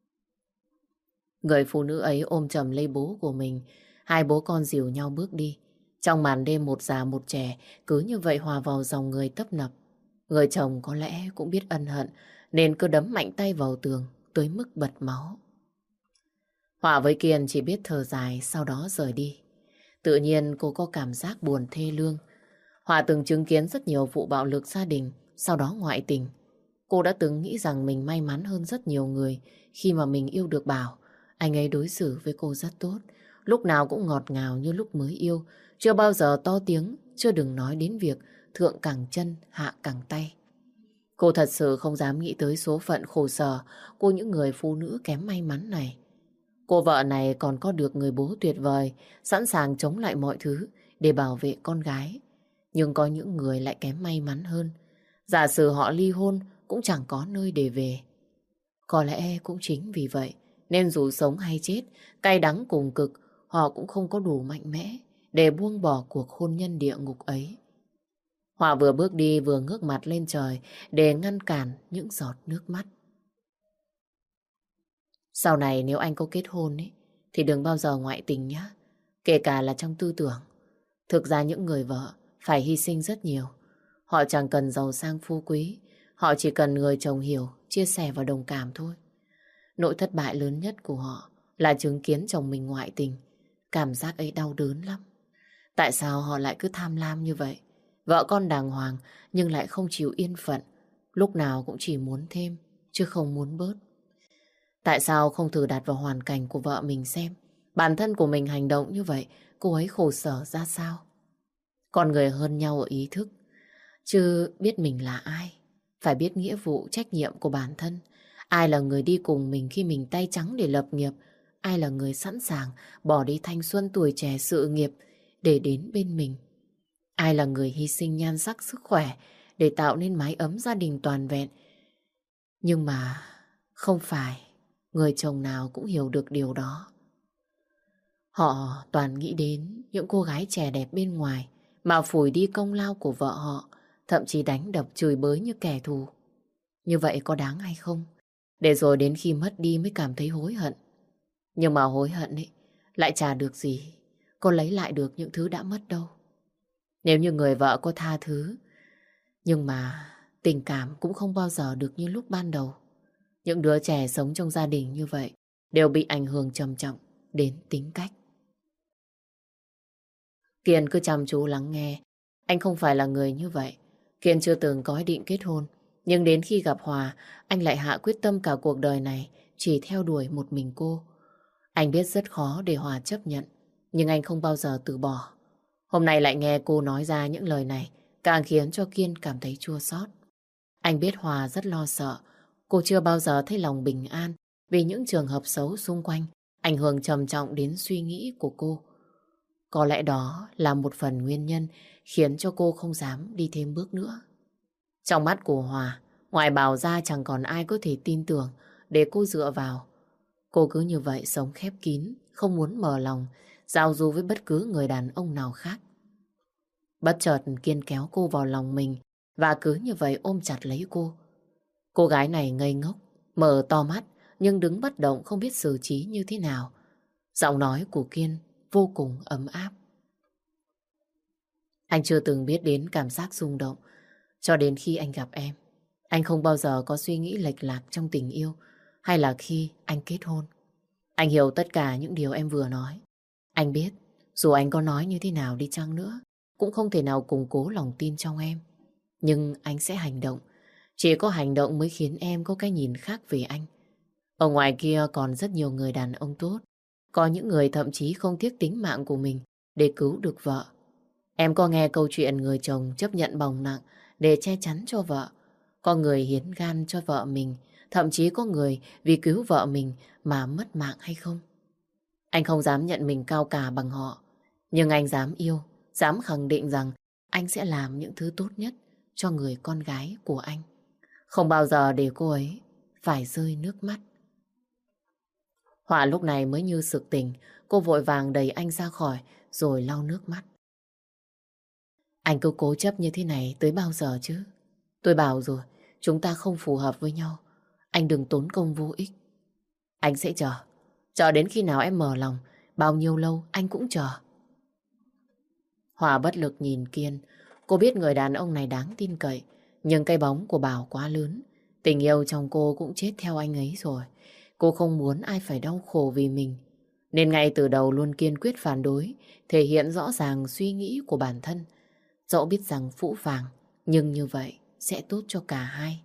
Người phụ nữ ấy ôm chầm lấy bố của mình. Hai bố con dìu nhau bước đi. Trong màn đêm một già một trẻ cứ như vậy hòa vào dòng người tấp nập. Người chồng có lẽ cũng biết ân hận nên cứ đấm mạnh tay vào tường tới mức bật máu. Hòa với Kiên chỉ biết thở dài sau đó rời đi. Tự nhiên cô có cảm giác buồn thê lương. Hòa từng chứng kiến rất nhiều vụ bạo lực gia đình, sau đó ngoại tình. Cô đã từng nghĩ rằng mình may mắn hơn rất nhiều người khi mà mình yêu được Bảo. Anh ấy đối xử với cô rất tốt, lúc nào cũng ngọt ngào như lúc mới yêu, chưa bao giờ to tiếng, chưa đừng nói đến việc thượng cẳng chân, hạ cẳng tay. Cô thật sự không dám nghĩ tới số phận khổ sở của những người phụ nữ kém may mắn này. Cô vợ này còn có được người bố tuyệt vời, sẵn sàng chống lại mọi thứ để bảo vệ con gái. Nhưng có những người lại kém may mắn hơn. Giả sử họ ly hôn cũng chẳng có nơi để về. Có lẽ cũng chính vì vậy nên dù sống hay chết, cay đắng cùng cực, họ cũng không có đủ mạnh mẽ để buông bỏ cuộc hôn nhân địa ngục ấy. Hòa vừa bước đi vừa ngước mặt lên trời để ngăn cản những giọt nước mắt. Sau này nếu anh có kết hôn ấy, thì đừng bao giờ ngoại tình nhé. Kể cả là trong tư tưởng. Thực ra những người vợ phải hy sinh rất nhiều. Họ chẳng cần giàu sang phú quý. Họ chỉ cần người chồng hiểu, chia sẻ và đồng cảm thôi. Nỗi thất bại lớn nhất của họ là chứng kiến chồng mình ngoại tình. Cảm giác ấy đau đớn lắm. Tại sao họ lại cứ tham lam như vậy? Vợ con đàng hoàng nhưng lại không chịu yên phận. Lúc nào cũng chỉ muốn thêm, chứ không muốn bớt. Tại sao không thử đặt vào hoàn cảnh của vợ mình xem? Bản thân của mình hành động như vậy, cô ấy khổ sở ra sao? Con người hơn nhau ở ý thức, chứ biết mình là ai. Phải biết nghĩa vụ, trách nhiệm của bản thân. Ai là người đi cùng mình khi mình tay trắng để lập nghiệp? Ai là người sẵn sàng bỏ đi thanh xuân tuổi trẻ sự nghiệp để đến bên mình? Ai là người hy sinh nhan sắc sức khỏe để tạo nên mái ấm gia đình toàn vẹn? Nhưng mà không phải người chồng nào cũng hiểu được điều đó. Họ toàn nghĩ đến những cô gái trẻ đẹp bên ngoài mà phủi đi công lao của vợ họ, thậm chí đánh đập chửi bới như kẻ thù. Như vậy có đáng hay không? Để rồi đến khi mất đi mới cảm thấy hối hận. Nhưng mà hối hận ấy lại chả được gì, có lấy lại được những thứ đã mất đâu. Nếu như người vợ có tha thứ, nhưng mà tình cảm cũng không bao giờ được như lúc ban đầu. Những đứa trẻ sống trong gia đình như vậy đều bị ảnh hưởng trầm trọng đến tính cách. Kiên cứ chăm chú lắng nghe. Anh không phải là người như vậy. Kiên chưa từng có ý định kết hôn. Nhưng đến khi gặp Hòa, anh lại hạ quyết tâm cả cuộc đời này chỉ theo đuổi một mình cô. Anh biết rất khó để Hòa chấp nhận, nhưng anh không bao giờ từ bỏ. Hôm nay lại nghe cô nói ra những lời này, càng khiến cho Kiên cảm thấy chua xót. Anh biết Hòa rất lo sợ. Cô chưa bao giờ thấy lòng bình an vì những trường hợp xấu xung quanh ảnh hưởng trầm trọng đến suy nghĩ của cô. Có lẽ đó là một phần nguyên nhân khiến cho cô không dám đi thêm bước nữa. Trong mắt của Hòa, ngoài Bảo ra chẳng còn ai có thể tin tưởng để cô dựa vào. Cô cứ như vậy sống khép kín, không muốn mở lòng, giao du với bất cứ người đàn ông nào khác. Bất chợt Kiên kéo cô vào lòng mình và cứ như vậy ôm chặt lấy cô. Cô gái này ngây ngốc, mở to mắt nhưng đứng bất động không biết xử trí như thế nào. Giọng nói của Kiên vô cùng ấm áp. Anh chưa từng biết đến cảm giác rung động cho đến khi anh gặp em. Anh không bao giờ có suy nghĩ lệch lạc trong tình yêu hay là khi anh kết hôn. Anh hiểu tất cả những điều em vừa nói. Anh biết dù anh có nói như thế nào đi chăng nữa cũng không thể nào củng cố lòng tin trong em. Nhưng anh sẽ hành động. Chỉ có hành động mới khiến em có cái nhìn khác về anh. Ở ngoài kia còn rất nhiều người đàn ông tốt. Có những người thậm chí không tiếc tính mạng của mình để cứu được vợ. Em có nghe câu chuyện người chồng chấp nhận bỏng nặng để che chắn cho vợ. Có người hiến gan cho vợ mình, thậm chí có người vì cứu vợ mình mà mất mạng hay không? Anh không dám nhận mình cao cả bằng họ, nhưng anh dám yêu, dám khẳng định rằng anh sẽ làm những thứ tốt nhất cho người con gái của anh. Không bao giờ để cô ấy phải rơi nước mắt. Họa lúc này mới như sực tỉnh, cô vội vàng đẩy anh ra khỏi rồi lau nước mắt. Anh cứ cố chấp như thế này tới bao giờ chứ? Tôi bảo rồi, chúng ta không phù hợp với nhau. Anh đừng tốn công vô ích. Anh sẽ chờ. Chờ đến khi nào em mở lòng, bao nhiêu lâu anh cũng chờ. Hòa bất lực nhìn Kiên. Cô biết người đàn ông này đáng tin cậy, nhưng cái bóng của Bảo quá lớn. Tình yêu trong cô cũng chết theo anh ấy rồi. Cô không muốn ai phải đau khổ vì mình. Nên ngay từ đầu luôn kiên quyết phản đối, thể hiện rõ ràng suy nghĩ của bản thân. Dẫu biết rằng phũ phàng, nhưng như vậy sẽ tốt cho cả hai.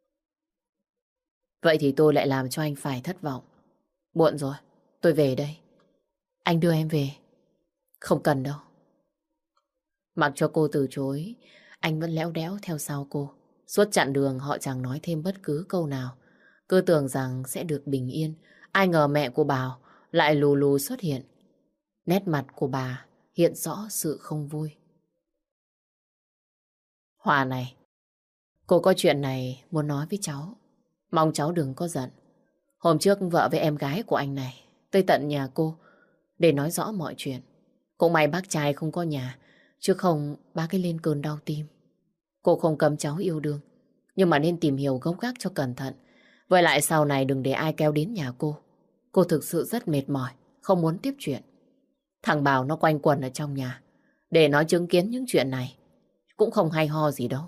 Vậy thì tôi lại làm cho anh phải thất vọng. Muộn rồi, tôi về đây. Anh đưa em về. Không cần đâu. Mặc cho cô từ chối, anh vẫn léo đéo theo sau cô. Suốt chặng đường họ chẳng nói thêm bất cứ câu nào. Cứ tưởng rằng sẽ được bình yên. Ai ngờ mẹ của Bảo lại lù lù xuất hiện. Nét mặt của bà hiện rõ sự không vui. Hòa này, cô có chuyện này muốn nói với cháu. Mong cháu đừng có giận. Hôm trước vợ với em gái của anh này tới tận nhà cô để nói rõ mọi chuyện. Cũng may bác trai không có nhà, chứ không bác ấy lên cơn đau tim. Cô không cấm cháu yêu đương, nhưng mà nên tìm hiểu gốc gác cho cẩn thận. Với lại sau này đừng để ai kéo đến nhà cô. Cô thực sự rất mệt mỏi, không muốn tiếp chuyện. Thằng Bảo nó quanh quẩn ở trong nhà, để nó chứng kiến những chuyện này cũng không hay ho gì đâu.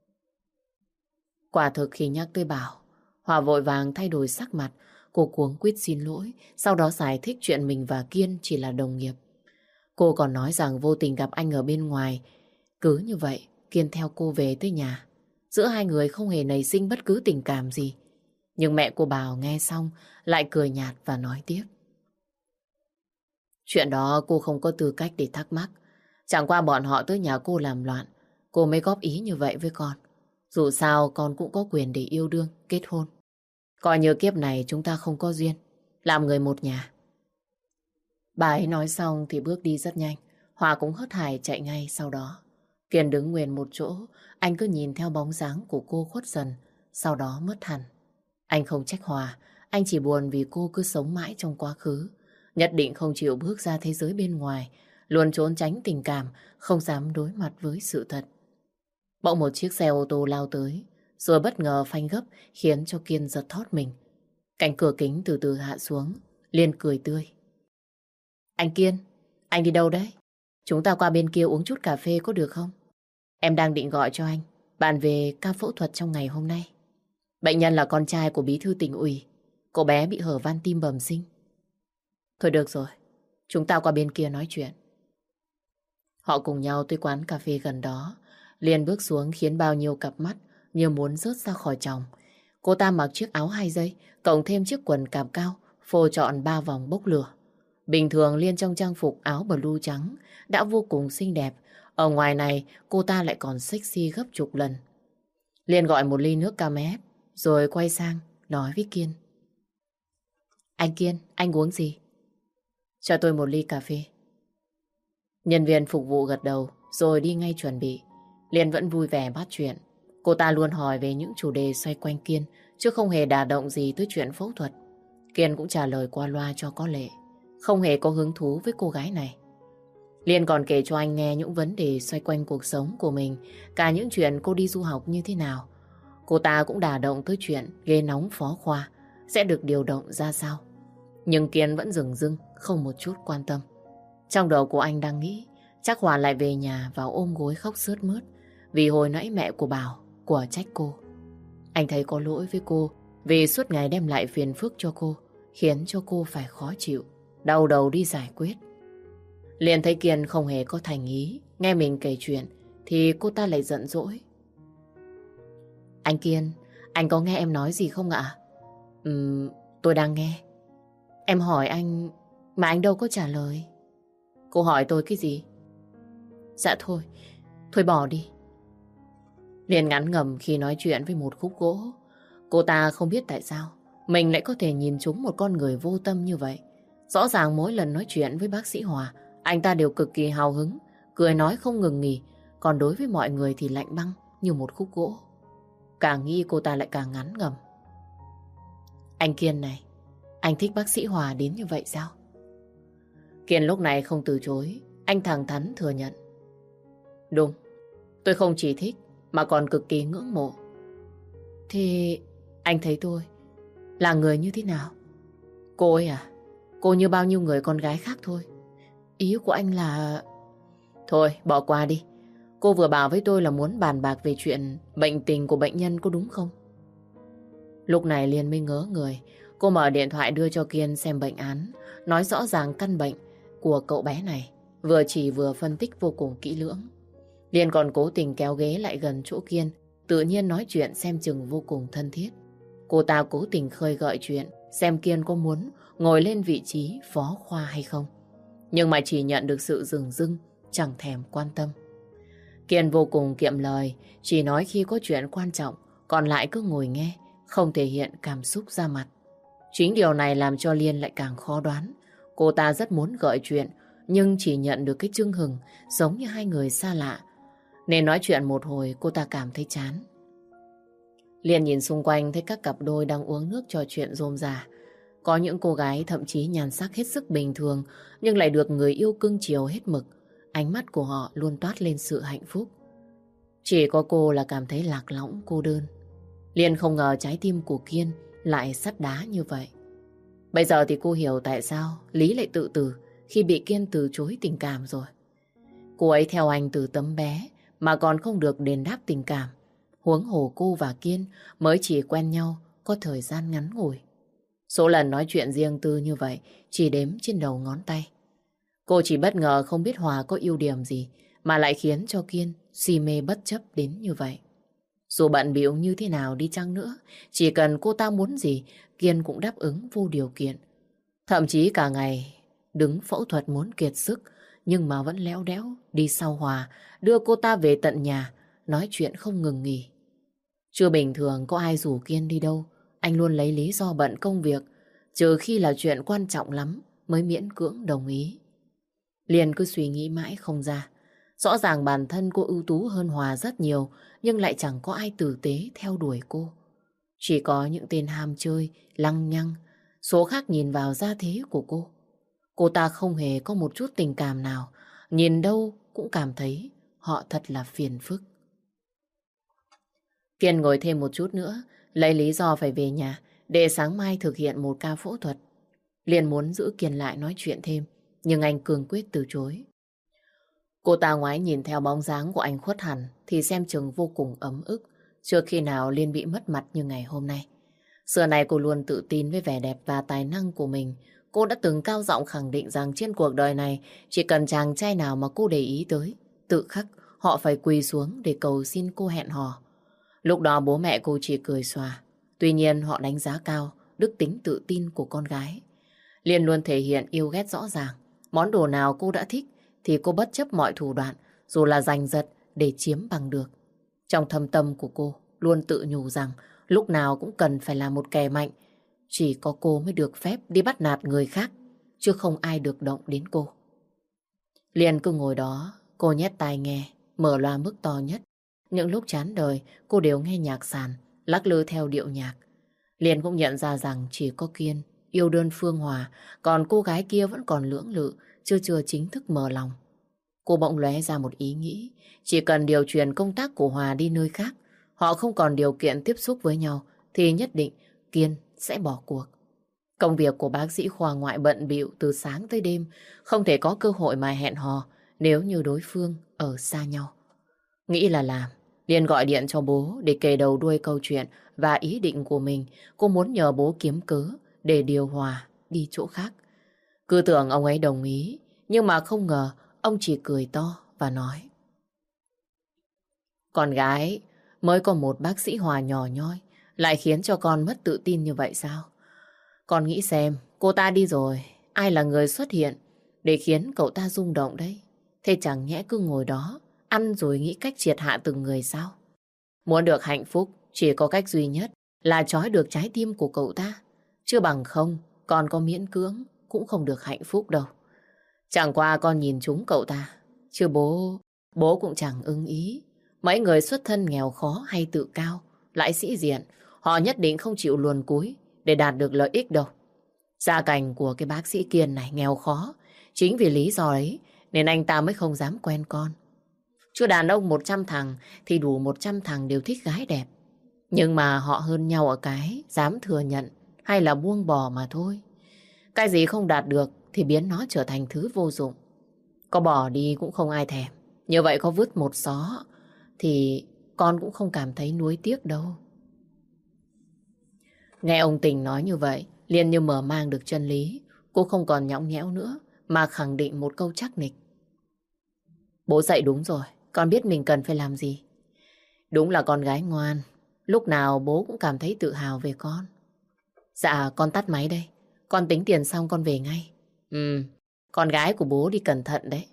Quả thực khi nhắc tới Bảo, Hòa vội vàng thay đổi sắc mặt. Cô cuống quýt xin lỗi, sau đó giải thích chuyện mình và Kiên chỉ là đồng nghiệp. Cô còn nói rằng vô tình gặp anh ở bên ngoài. Cứ như vậy, Kiên theo cô về tới nhà. Giữa hai người không hề nảy sinh bất cứ tình cảm gì. Nhưng mẹ cô Bảo nghe xong lại cười nhạt và nói tiếp. Chuyện đó cô không có tư cách để thắc mắc. Chẳng qua bọn họ tới nhà cô làm loạn, cô mới góp ý như vậy với con. Dù sao con cũng có quyền để yêu đương, kết hôn. Coi như kiếp này chúng ta không có duyên, làm người một nhà. Bà ấy nói xong thì bước đi rất nhanh. Hòa cũng hớt hải chạy ngay sau đó. Kiên đứng nguyên một chỗ, anh cứ nhìn theo bóng dáng của cô khuất dần, sau đó mất hẳn. Anh không trách Hòa, anh chỉ buồn vì cô cứ sống mãi trong quá khứ. Nhất định không chịu bước ra thế giới bên ngoài, luôn trốn tránh tình cảm, không dám đối mặt với sự thật. Bỗng một chiếc xe ô tô lao tới, rồi bất ngờ phanh gấp khiến cho Kiên giật thót mình. Cánh cửa kính từ từ hạ xuống, Liên cười tươi. Anh Kiên, anh đi đâu đấy? Chúng ta qua bên kia uống chút cà phê có được không? Em đang định gọi cho anh, bàn về ca phẫu thuật trong ngày hôm nay. Bệnh nhân là con trai của bí thư tỉnh ủy. Cô bé bị hở van tim bẩm sinh. Thôi được rồi, chúng ta qua bên kia nói chuyện. Họ cùng nhau tới quán cà phê gần đó. Liên bước xuống khiến bao nhiêu cặp mắt như muốn rớt ra khỏi tròng. Cô ta mặc chiếc áo 2 dây, cộng thêm chiếc quần cạp cao, phô trọn 3 vòng bốc lửa. Bình thường Liên trong trang phục áo blue trắng đã vô cùng xinh đẹp. Ở ngoài này cô ta lại còn sexy gấp chục lần. Liên gọi một ly nước cam ép, rồi quay sang nói với Kiên. Anh Kiên, anh uống gì? Cho tôi một ly cà phê. Nhân viên phục vụ gật đầu rồi đi ngay chuẩn bị. Liên vẫn vui vẻ bắt chuyện. Cô ta luôn hỏi về những chủ đề xoay quanh Kiên, chứ không hề đả động gì tới chuyện phẫu thuật. Kiên cũng trả lời qua loa cho có lệ, không hề có hứng thú với cô gái này. Liên còn kể cho anh nghe những vấn đề xoay quanh cuộc sống của mình, cả những chuyện cô đi du học như thế nào. Cô ta cũng đả động tới chuyện ghế nóng phó khoa sẽ được điều động ra sao. Nhưng Kiên vẫn dửng dưng, không một chút quan tâm. Trong đầu của anh đang nghĩ, chắc Hòa lại về nhà và ôm gối khóc sướt mướt, vì hồi nãy mẹ của Bảo của trách cô. Anh thấy có lỗi với cô vì suốt ngày đem lại phiền phức cho cô, khiến cho cô phải khó chịu, đau đầu đi giải quyết. Liền thấy Kiên không hề có thành ý, nghe mình kể chuyện thì cô ta lại giận dỗi. Anh Kiên, anh có nghe em nói gì không ạ? Tôi đang nghe. Em hỏi anh mà anh đâu có trả lời. Cô hỏi tôi cái gì? Dạ thôi, thôi bỏ đi. Liền ngắn ngầm khi nói chuyện với một khúc gỗ. Cô ta không biết tại sao mình lại có thể nhìn trúng một con người vô tâm như vậy. Rõ ràng mỗi lần nói chuyện với bác sĩ Hòa, anh ta đều cực kỳ hào hứng, cười nói không ngừng nghỉ. Còn đối với mọi người thì lạnh băng như một khúc gỗ. Càng nghĩ cô ta lại càng ngán ngầm. Anh Kiên này, anh thích bác sĩ Hòa đến như vậy sao? Kiên lúc này không từ chối, anh thẳng thắn thừa nhận. Đúng, tôi không chỉ thích mà còn cực kỳ ngưỡng mộ. Thì anh thấy tôi là người như thế nào? Cô ấy à? Cô như bao nhiêu người con gái khác thôi. Ý của anh là... Thôi, bỏ qua đi. Cô vừa bảo với tôi là muốn bàn bạc về chuyện bệnh tình của bệnh nhân có đúng không? Lúc này Liên mới ngớ người. Cô mở điện thoại đưa cho Kiên xem bệnh án, nói rõ ràng căn bệnh của cậu bé này, vừa chỉ vừa phân tích vô cùng kỹ lưỡng. Liên còn cố tình kéo ghế lại gần chỗ Kiên, tự nhiên nói chuyện xem chừng vô cùng thân thiết. Cô ta cố tình khơi gợi chuyện xem Kiên có muốn ngồi lên vị trí phó khoa hay không. Nhưng mà chỉ nhận được sự dửng dưng, chẳng thèm quan tâm. Kiên vô cùng kiệm lời, chỉ nói khi có chuyện quan trọng, còn lại cứ ngồi nghe, không thể hiện cảm xúc ra mặt. Chính điều này làm cho Liên lại càng khó đoán. Cô ta rất muốn gợi chuyện, nhưng chỉ nhận được cái chưng hừng giống như hai người xa lạ. Nên nói chuyện một hồi cô ta cảm thấy chán. Liên nhìn xung quanh thấy các cặp đôi đang uống nước trò chuyện rôm rả. Có những cô gái thậm chí nhan sắc hết sức bình thường nhưng lại được người yêu cưng chiều hết mực. Ánh mắt của họ luôn toát lên sự hạnh phúc. Chỉ có cô là cảm thấy lạc lõng, cô đơn. Liên không ngờ trái tim của Kiên lại sắt đá như vậy. Bây giờ thì cô hiểu tại sao Lý lại tự tử khi bị Kiên từ chối tình cảm rồi. Cô ấy theo anh từ tấm bé mà còn không được đền đáp tình cảm. Huống hồ cô và Kiên mới chỉ quen nhau có thời gian ngắn ngủi. Số lần nói chuyện riêng tư như vậy chỉ đếm trên đầu ngón tay. Cô chỉ bất ngờ không biết Hòa có ưu điểm gì mà lại khiến cho Kiên si mê bất chấp đến như vậy. Dù bận bịu như thế nào đi chăng nữa, chỉ cần cô ta muốn gì, Kiên cũng đáp ứng vô điều kiện. Thậm chí cả ngày đứng phẫu thuật muốn kiệt sức, nhưng mà vẫn léo đéo đi sau Hòa, đưa cô ta về tận nhà, nói chuyện không ngừng nghỉ. Chưa bình thường có ai rủ Kiên đi đâu, anh luôn lấy lý do bận công việc, trừ khi là chuyện quan trọng lắm mới miễn cưỡng đồng ý. Liên cứ suy nghĩ mãi không ra. Rõ ràng bản thân cô ưu tú hơn Hòa rất nhiều, nhưng lại chẳng có ai tử tế theo đuổi cô. Chỉ có những tên ham chơi, lăng nhăng, số khác nhìn vào gia thế của cô. Cô ta không hề có một chút tình cảm nào, nhìn đâu cũng cảm thấy họ thật là phiền phức. Kiên ngồi thêm một chút nữa, lấy lý do phải về nhà để sáng mai thực hiện một ca phẫu thuật. Liền muốn giữ Kiên lại nói chuyện thêm, nhưng anh cương quyết từ chối. Cô ta ngoái nhìn theo bóng dáng của anh khuất hẳn thì xem chừng vô cùng ấm ức, chưa khi nào Liên bị mất mặt như ngày hôm nay. Xưa này cô luôn tự tin với vẻ đẹp và tài năng của mình. Cô đã từng cao giọng khẳng định rằng trên cuộc đời này chỉ cần chàng trai nào mà cô để ý tới, tự khắc họ phải quỳ xuống để cầu xin cô hẹn hò. Lúc đó bố mẹ cô chỉ cười xòa. Tuy nhiên họ đánh giá cao đức tính tự tin của con gái. Liên luôn thể hiện yêu ghét rõ ràng. Món đồ nào cô đã thích thì cô bất chấp mọi thủ đoạn, dù là giành giật để chiếm bằng được. Trong thâm tâm của cô luôn tự nhủ rằng lúc nào cũng cần phải là một kẻ mạnh. Chỉ có cô mới được phép đi bắt nạt người khác, chứ không ai được động đến cô. Liên cứ ngồi đó, cô nhét tai nghe, mở loa mức to nhất. Những lúc chán đời, cô đều nghe nhạc sàn, lắc lư theo điệu nhạc. Liên cũng nhận ra rằng chỉ có Kiên yêu đơn phương Hòa, còn cô gái kia vẫn còn lưỡng lự, chưa chính thức mở lòng. Cô bỗng lóe ra một ý nghĩ, chỉ cần điều chuyển công tác của Hòa đi nơi khác, họ không còn điều kiện tiếp xúc với nhau, thì nhất định Kiên sẽ bỏ cuộc. Công việc của bác sĩ khoa ngoại bận bịu từ sáng tới đêm, không thể có cơ hội mà hẹn hò nếu như đối phương ở xa nhau. Nghĩ là làm, Liên gọi điện cho bố để kể đầu đuôi câu chuyện và ý định của mình. Cô muốn nhờ bố kiếm cớ để điều Hòa đi chỗ khác. Cứ tưởng ông ấy đồng ý, nhưng mà không ngờ ông chỉ cười to và nói: Con gái mới có một bác sĩ Hòa nhỏ nhoi lại khiến cho con mất tự tin như vậy sao? Con nghĩ xem, cô ta đi rồi, ai là người xuất hiện để khiến cậu ta rung động đấy? Thế chẳng nhẽ cứ ngồi đó ăn rồi nghĩ cách triệt hạ từng người sao? Muốn được hạnh phúc chỉ có cách duy nhất là trói được trái tim của cậu ta. Chứ bằng không, con có miễn cưỡng cũng không được hạnh phúc đâu. Chẳng qua con nhìn trúng cậu ta, chứ bố cũng chẳng ưng ý. Mấy người xuất thân nghèo khó hay tự cao, lại sĩ diện, họ nhất định không chịu luồn cúi để đạt được lợi ích đâu. Gia cảnh của cái bác sĩ Kiên này nghèo khó, chính vì lý do ấy nên anh ta mới không dám quen con. Chứ đàn ông 100 thằng thì đủ 100 thằng đều thích gái đẹp. Nhưng mà họ hơn nhau ở cái dám thừa nhận hay là buông bỏ mà thôi. Cái gì không đạt được thì biến nó trở thành thứ vô dụng. Có bỏ đi cũng không ai thèm. Như vậy có vứt một xó thì con cũng không cảm thấy nuối tiếc đâu. Nghe ông Tình nói như vậy, Liên như mở mang được chân lý. Cô không còn nhõng nhẽo nữa mà khẳng định một câu chắc nịch. Bố dạy đúng rồi, Con biết mình cần phải làm gì. Đúng là con gái ngoan. Lúc nào bố cũng cảm thấy tự hào về con. Dạ, con tắt máy đây. Con tính tiền xong con về ngay. Con gái của bố đi cẩn thận đấy.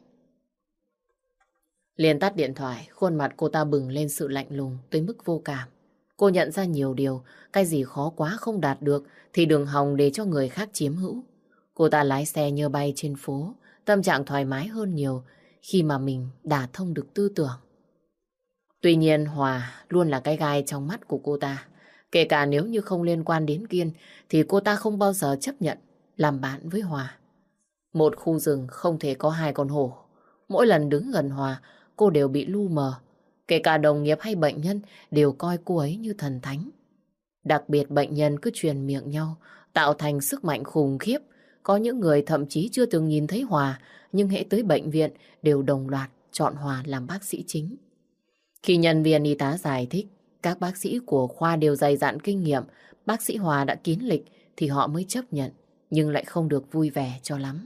Liền tắt điện thoại, khuôn mặt cô ta bừng lên sự lạnh lùng tới mức vô cảm. Cô nhận ra nhiều điều, cái gì khó quá không đạt được thì đừng hòng để cho người khác chiếm hữu. Cô ta lái xe như bay trên phố, tâm trạng thoải mái hơn nhiều khi mà mình đả thông được tư tưởng. Tuy nhiên Hòa luôn là cái gai trong mắt của cô ta. Kể cả nếu như không liên quan đến Kiên thì cô ta không bao giờ chấp nhận làm bạn với Hòa. Một khu rừng không thể có hai con hổ. Mỗi lần đứng gần Hòa, cô đều bị lu mờ. Kể cả đồng nghiệp hay bệnh nhân đều coi cô ấy như thần thánh. Đặc biệt bệnh nhân cứ truyền miệng nhau, tạo thành sức mạnh khủng khiếp. Có những người thậm chí chưa từng nhìn thấy Hòa, nhưng hễ tới bệnh viện đều đồng loạt chọn Hòa làm bác sĩ chính. Khi nhân viên y tá giải thích, các bác sĩ của khoa đều dày dặn kinh nghiệm, bác sĩ Hòa đã kín lịch thì họ mới chấp nhận, nhưng lại không được vui vẻ cho lắm.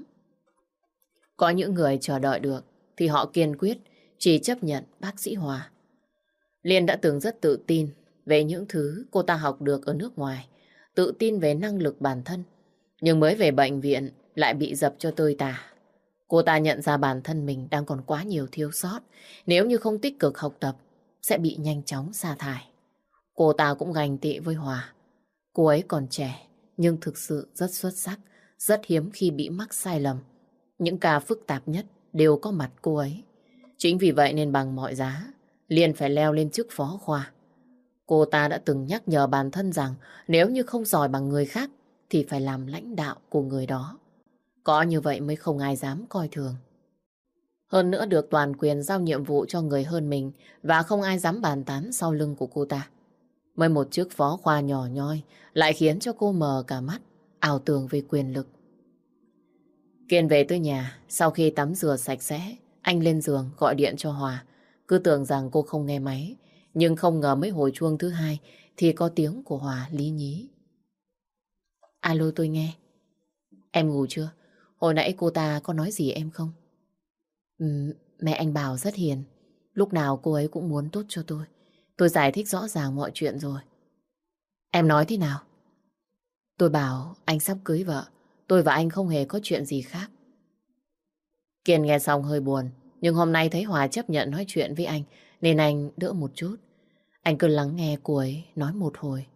Có những người chờ đợi được thì họ kiên quyết chỉ chấp nhận bác sĩ Hòa. Liên đã từng rất tự tin về những thứ cô ta học được ở nước ngoài, tự tin về năng lực bản thân, nhưng mới về bệnh viện lại bị dập cho tơi tả. Cô ta nhận ra bản thân mình đang còn quá nhiều thiếu sót, nếu như không tích cực học tập sẽ bị nhanh chóng sa thải. Cô ta cũng ganh tị với Hòa. Cô ấy còn trẻ nhưng thực sự rất xuất sắc, rất hiếm khi bị mắc sai lầm. Những ca phức tạp nhất đều có mặt cô ấy. Chính vì vậy nên bằng mọi giá, Liên phải leo lên chức phó khoa. Cô ta đã từng nhắc nhở bản thân rằng nếu như không giỏi bằng người khác thì phải làm lãnh đạo của người đó. Có như vậy mới không ai dám coi thường. Hơn nữa được toàn quyền giao nhiệm vụ cho người hơn mình và không ai dám bàn tán sau lưng của cô ta. Mới một chức phó khoa nhỏ nhoi lại khiến cho cô mờ cả mắt, ảo tưởng về quyền lực. Kiên về tới nhà, sau khi tắm rửa sạch sẽ, anh lên giường gọi điện cho Hòa. Cứ tưởng rằng cô không nghe máy, nhưng không ngờ mấy hồi chuông thứ hai thì có tiếng của Hòa lý nhí. Alo, tôi nghe. Em ngủ chưa? Hồi nãy cô ta có nói gì em không? Mẹ anh Bảo rất hiền. Lúc nào cô ấy cũng muốn tốt cho tôi. Tôi giải thích rõ ràng mọi chuyện rồi. Em nói thế nào? Tôi bảo anh sắp cưới vợ. Tôi và anh không hề có chuyện gì khác. Kiên nghe xong hơi buồn. Nhưng hôm nay thấy Hòa chấp nhận nói chuyện với anh nên anh đỡ một chút. Anh cứ lắng nghe cô ấy nói một hồi.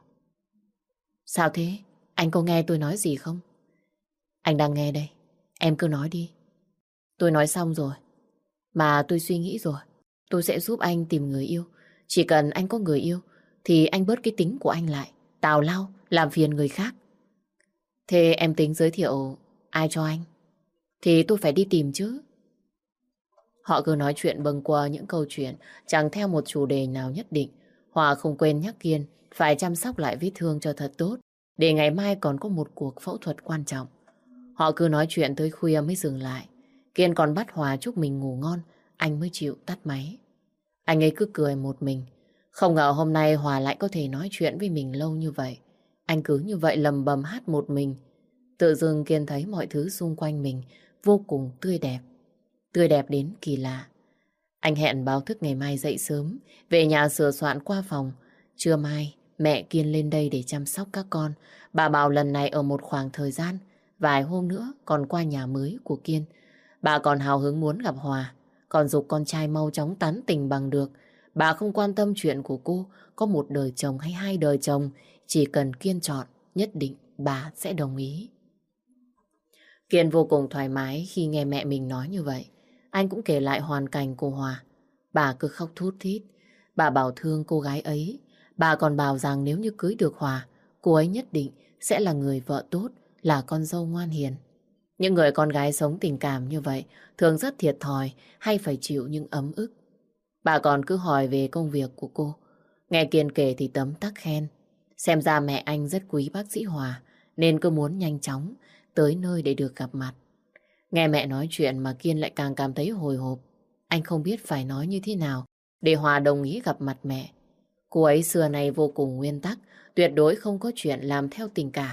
Sao thế? Anh có nghe tôi nói gì không? Anh đang nghe đây. Em cứ nói đi. Tôi nói xong rồi. Mà tôi suy nghĩ rồi. Tôi sẽ giúp anh tìm người yêu. Chỉ cần anh có người yêu thì anh bớt cái tính của anh lại. Tào lao, làm phiền người khác. Thế em tính giới thiệu ai cho anh? Thì tôi phải đi tìm chứ. Họ cứ nói chuyện bâng quơ những câu chuyện chẳng theo một chủ đề nào nhất định. Hòa không quên nhắc Kiên phải chăm sóc lại vết thương cho thật tốt để ngày mai còn có một cuộc phẫu thuật quan trọng. Họ cứ nói chuyện tới khuya mới dừng lại. Kiên còn bắt Hòa chúc mình ngủ ngon, anh mới chịu tắt máy. Anh ấy cứ cười một mình. Không ngờ hôm nay Hòa lại có thể nói chuyện với mình lâu như vậy. Anh cứ như vậy lầm bầm hát một mình. Tự dưng Kiên thấy mọi thứ xung quanh mình vô cùng tươi đẹp. Tươi đẹp đến kỳ lạ. Anh hẹn báo thức ngày mai dậy sớm, về nhà sửa soạn qua phòng. Trưa mai, mẹ Kiên lên đây để chăm sóc các con. Bà bảo lần này ở một khoảng thời gian, vài hôm nữa còn qua nhà mới của Kiên. Bà còn hào hứng muốn gặp Hòa, còn giục con trai mau chóng tán tỉnh bằng được. Bà không quan tâm chuyện của cô, có một đời chồng hay hai đời chồng, chỉ cần Kiên chọn, nhất định bà sẽ đồng ý. Kiên vô cùng thoải mái khi nghe mẹ mình nói như vậy. Anh cũng kể lại hoàn cảnh của Hòa. Bà cứ khóc thút thít. Bà bảo thương cô gái ấy. Bà còn bảo rằng nếu như cưới được Hòa, cô ấy nhất định sẽ là người vợ tốt, là con dâu ngoan hiền. Những người con gái sống tình cảm như vậy thường rất thiệt thòi hay phải chịu những ấm ức. Bà còn cứ hỏi về công việc của cô. Nghe Kiên kể thì tấm tắc khen. Xem ra mẹ anh rất quý bác sĩ Hòa nên cứ muốn nhanh chóng tới nơi để được gặp mặt. Nghe mẹ nói chuyện mà Kiên lại càng cảm thấy hồi hộp. Anh không biết phải nói như thế nào để Hòa đồng ý gặp mặt mẹ. Cô ấy xưa nay vô cùng nguyên tắc, tuyệt đối không có chuyện làm theo tình cảm.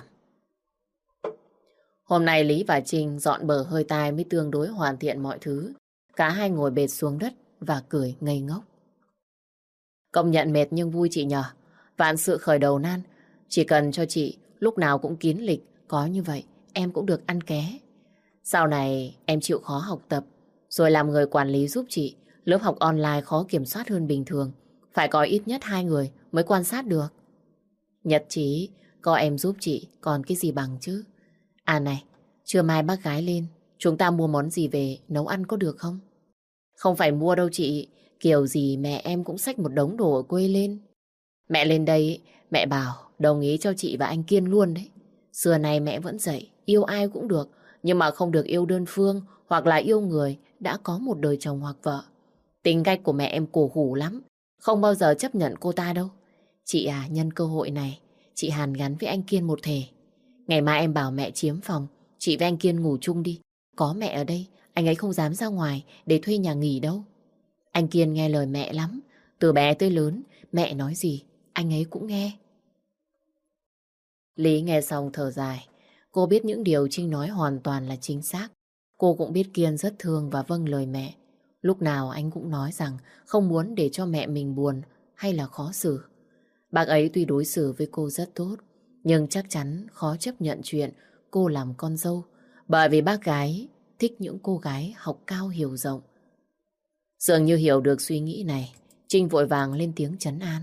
Hôm nay Lý và Trinh dọn bờ hơi tai mới tương đối hoàn thiện mọi thứ. Cả hai ngồi bệt xuống đất, và cười ngây ngốc. Công nhận mệt nhưng vui chị nhờ. Vạn sự khởi đầu nan. Chỉ cần cho chị lúc nào cũng kín lịch, có như vậy em cũng được ăn ké. Sau này em chịu khó học tập, rồi làm người quản lý giúp chị. Lớp học online khó kiểm soát hơn bình thường. Phải có ít nhất 2 người mới quan sát được. Nhật chí, có em giúp chị, còn cái gì bằng chứ. À này, trưa mai bác gái lên, chúng ta mua món gì về nấu ăn có được không? Không phải mua đâu chị, kiểu gì mẹ em cũng xách một đống đồ ở quê lên. Mẹ lên đây, mẹ bảo đồng ý cho chị và anh Kiên luôn đấy. Xưa này mẹ vẫn dạy, yêu ai cũng được, nhưng mà không được yêu đơn phương hoặc là yêu người đã có một đời chồng hoặc vợ. Tính cách của mẹ em cổ hủ lắm, không bao giờ chấp nhận cô ta đâu. Chị à, nhân cơ hội này, chị hàn gắn với anh Kiên một thể. Ngày mai em bảo mẹ chiếm phòng, chị với anh Kiên ngủ chung đi. Có mẹ ở đây, anh ấy không dám ra ngoài để thuê nhà nghỉ đâu. Anh Kiên nghe lời mẹ lắm, từ bé tới lớn, mẹ nói gì, anh ấy cũng nghe. Lý nghe xong thở dài. Cô biết những điều Trinh nói hoàn toàn là chính xác. Cô cũng biết Kiên rất thương và vâng lời mẹ. Lúc nào anh cũng nói rằng không muốn để cho mẹ mình buồn hay là khó xử. Bác ấy tuy đối xử với cô rất tốt, nhưng chắc chắn khó chấp nhận chuyện cô làm con dâu. Bởi vì bác gái thích những cô gái học cao hiểu rộng. Dường như hiểu được suy nghĩ này, Trinh vội vàng lên tiếng trấn an.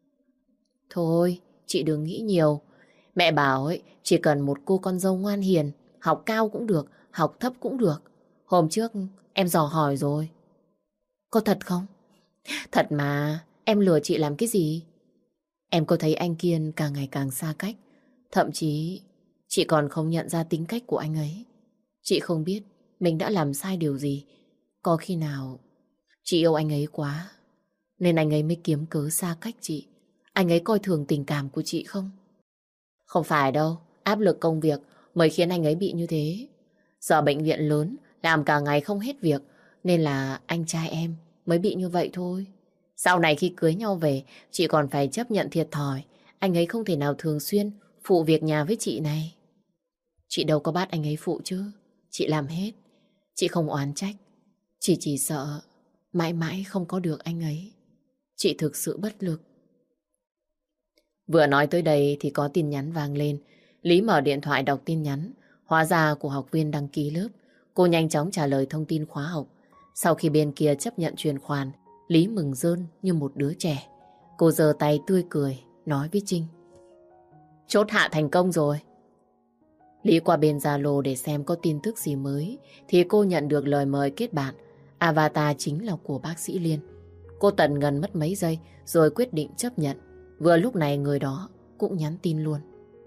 Thôi, chị đừng nghĩ nhiều. Mẹ bảo ấy, chỉ cần một cô con dâu ngoan hiền, học cao cũng được, học thấp cũng được. Hôm trước em dò hỏi rồi. Có thật không? Thật mà, em lừa chị làm cái gì? Em có thấy anh Kiên càng ngày càng xa cách. Thậm chí chị còn không nhận ra tính cách của anh ấy. Chị không biết mình đã làm sai điều gì. Có khi nào chị yêu anh ấy quá nên anh ấy mới kiếm cớ xa cách chị. Anh ấy coi thường tình cảm của chị không? Không phải đâu, áp lực công việc mới khiến anh ấy bị như thế. Giờ bệnh viện lớn, làm cả ngày không hết việc, nên là anh trai em mới bị như vậy thôi. Sau này khi cưới nhau về, chị còn phải chấp nhận thiệt thòi. Anh ấy không thể nào thường xuyên phụ việc nhà với chị này. Chị đâu có bắt anh ấy phụ chứ. Chị làm hết. Chị không oán trách. Chị chỉ sợ mãi mãi không có được anh ấy. Chị thực sự bất lực. Vừa nói tới đây thì có tin nhắn vang lên. Lý mở điện thoại đọc tin nhắn. Hóa ra của học viên đăng ký lớp. Cô nhanh chóng trả lời thông tin khóa học. Sau khi bên kia chấp nhận chuyển khoản, Lý mừng rơn như một đứa trẻ. Cô giơ tay tươi cười, nói với Trinh. Chốt hạ thành công rồi. Lý qua bên Zalo để xem có tin tức gì mới, thì cô nhận được lời mời kết bạn. Avatar chính là của bác sĩ Liên. Cô tần ngần mất mấy giây rồi quyết định chấp nhận. Vừa lúc này người đó cũng nhắn tin luôn.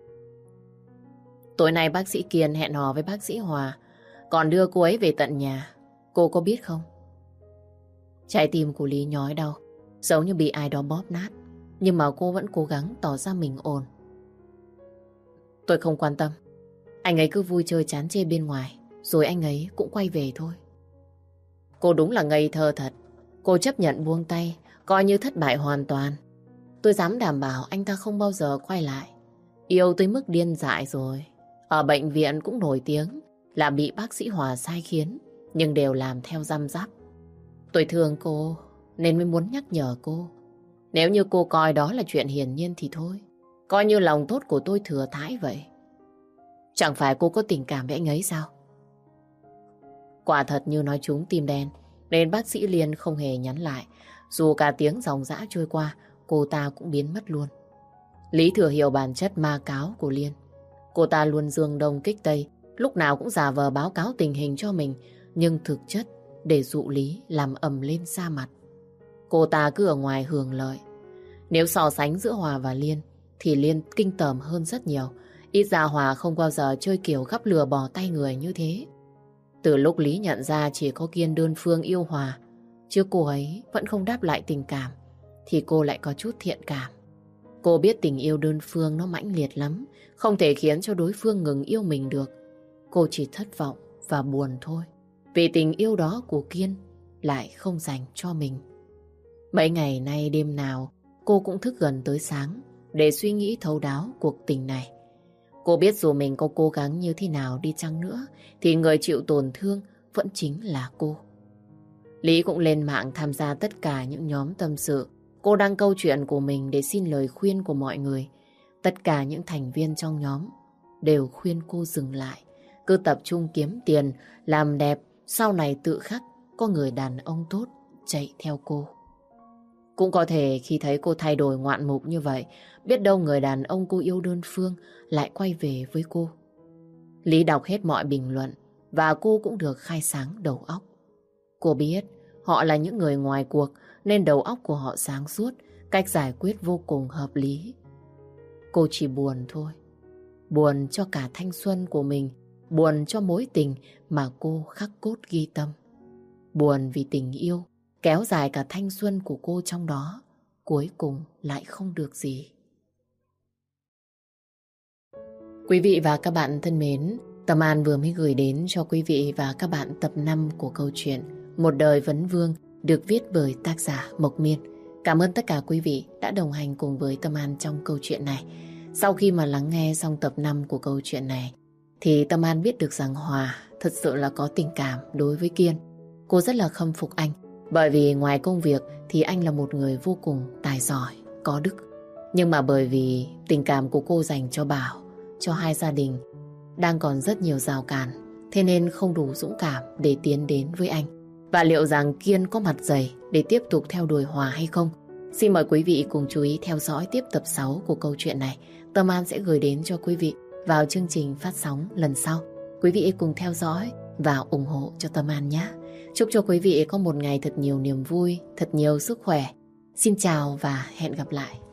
Tối nay bác sĩ Kiên hẹn hò với bác sĩ Hòa, còn đưa cô ấy về tận nhà. Cô có biết không? Trái tim của Lý nhói đau, giống như bị ai đó bóp nát. Nhưng mà cô vẫn cố gắng tỏ ra mình ổn. Tôi không quan tâm. Anh ấy cứ vui chơi chán chê bên ngoài, rồi anh ấy cũng quay về thôi. Cô đúng là ngây thơ thật. Cô chấp nhận buông tay, coi như thất bại hoàn toàn. Tôi dám đảm bảo anh ta không bao giờ quay lại. Yêu tới mức điên dại rồi. Ở bệnh viện cũng nổi tiếng là bị bác sĩ Hòa sai khiến, nhưng đều làm theo răm rắp. Tôi thương cô nên mới muốn nhắc nhở cô. Nếu như cô coi đó là chuyện hiển nhiên thì thôi, coi như lòng tốt của tôi thừa thãi vậy. Chẳng phải cô có tình cảm với anh ấy sao? Quả thật như nói trúng tim đen, nên bác sĩ Liên không hề nhắn lại. Dù cả tiếng dòng dã trôi qua, cô ta cũng biến mất luôn. Lý thừa hiểu bản chất ma cáo của Liên. Cô ta luôn dương đông kích tây, lúc nào cũng giả vờ báo cáo tình hình cho mình, nhưng thực chất để dụ Lý làm ầm lên xa mặt. Cô ta cứ ở ngoài hưởng lợi. Nếu so sánh giữa Hòa và Liên, thì Liên kinh tởm hơn rất nhiều. Ít ra Hòa không bao giờ chơi kiểu gắp lừa bỏ tay người như thế. Từ lúc Lý nhận ra chỉ có Kiên đơn phương yêu Hòa, chứ cô ấy vẫn không đáp lại tình cảm, thì cô lại có chút thiện cảm. Cô biết tình yêu đơn phương nó mãnh liệt lắm, không thể khiến cho đối phương ngừng yêu mình được. Cô chỉ thất vọng và buồn thôi, vì tình yêu đó của Kiên lại không dành cho mình. Mấy ngày nay đêm nào cô cũng thức gần tới sáng để suy nghĩ thấu đáo cuộc tình này. Cô biết dù mình có cố gắng như thế nào đi chăng nữa thì người chịu tổn thương vẫn chính là cô. Lý cũng lên mạng tham gia tất cả những nhóm tâm sự. Cô đăng câu chuyện của mình để xin lời khuyên của mọi người. Tất cả những thành viên trong nhóm đều khuyên cô dừng lại. Cứ tập trung kiếm tiền, làm đẹp, sau này tự khắc có người đàn ông tốt chạy theo cô. Cũng có thể khi thấy cô thay đổi ngoạn mục như vậy, biết đâu người đàn ông cô yêu đơn phương lại quay về với cô. Lý đọc hết mọi bình luận và cô cũng được khai sáng đầu óc. Cô biết họ là những người ngoài cuộc nên đầu óc của họ sáng suốt, cách giải quyết vô cùng hợp lý. Cô chỉ buồn thôi. Buồn cho cả thanh xuân của mình, buồn cho mối tình mà cô khắc cốt ghi tâm. Buồn vì tình yêu kéo dài cả thanh xuân của cô trong đó, cuối cùng lại không được gì. Quý vị và các bạn thân mến, Tâm An vừa mới gửi đến cho quý vị và các bạn tập 5 của câu chuyện Một đời vấn vương được viết bởi tác giả Mộc Miên. Cảm ơn tất cả quý vị đã đồng hành cùng với Tâm An trong câu chuyện này. Sau khi mà lắng nghe xong tập 5 của câu chuyện này thì Tâm An biết được rằng Hòa thật sự là có tình cảm đối với Kiên. Cô rất là khâm phục anh, bởi vì ngoài công việc thì anh là một người vô cùng tài giỏi, có đức. Nhưng mà bởi vì tình cảm của cô dành cho Bảo, cho hai gia đình đang còn rất nhiều rào cản, thế nên không đủ dũng cảm để tiến đến với anh. Và liệu rằng Kiên có mặt dày để tiếp tục theo đuổi Hòa hay không? Xin mời quý vị cùng chú ý theo dõi tiếp tập 6 của câu chuyện này. Tâm An sẽ gửi đến cho quý vị vào chương trình phát sóng lần sau. Quý vị cùng theo dõi và ủng hộ cho Tâm An nhé. Chúc cho quý vị có một ngày thật nhiều niềm vui, thật nhiều sức khỏe. Xin chào và hẹn gặp lại.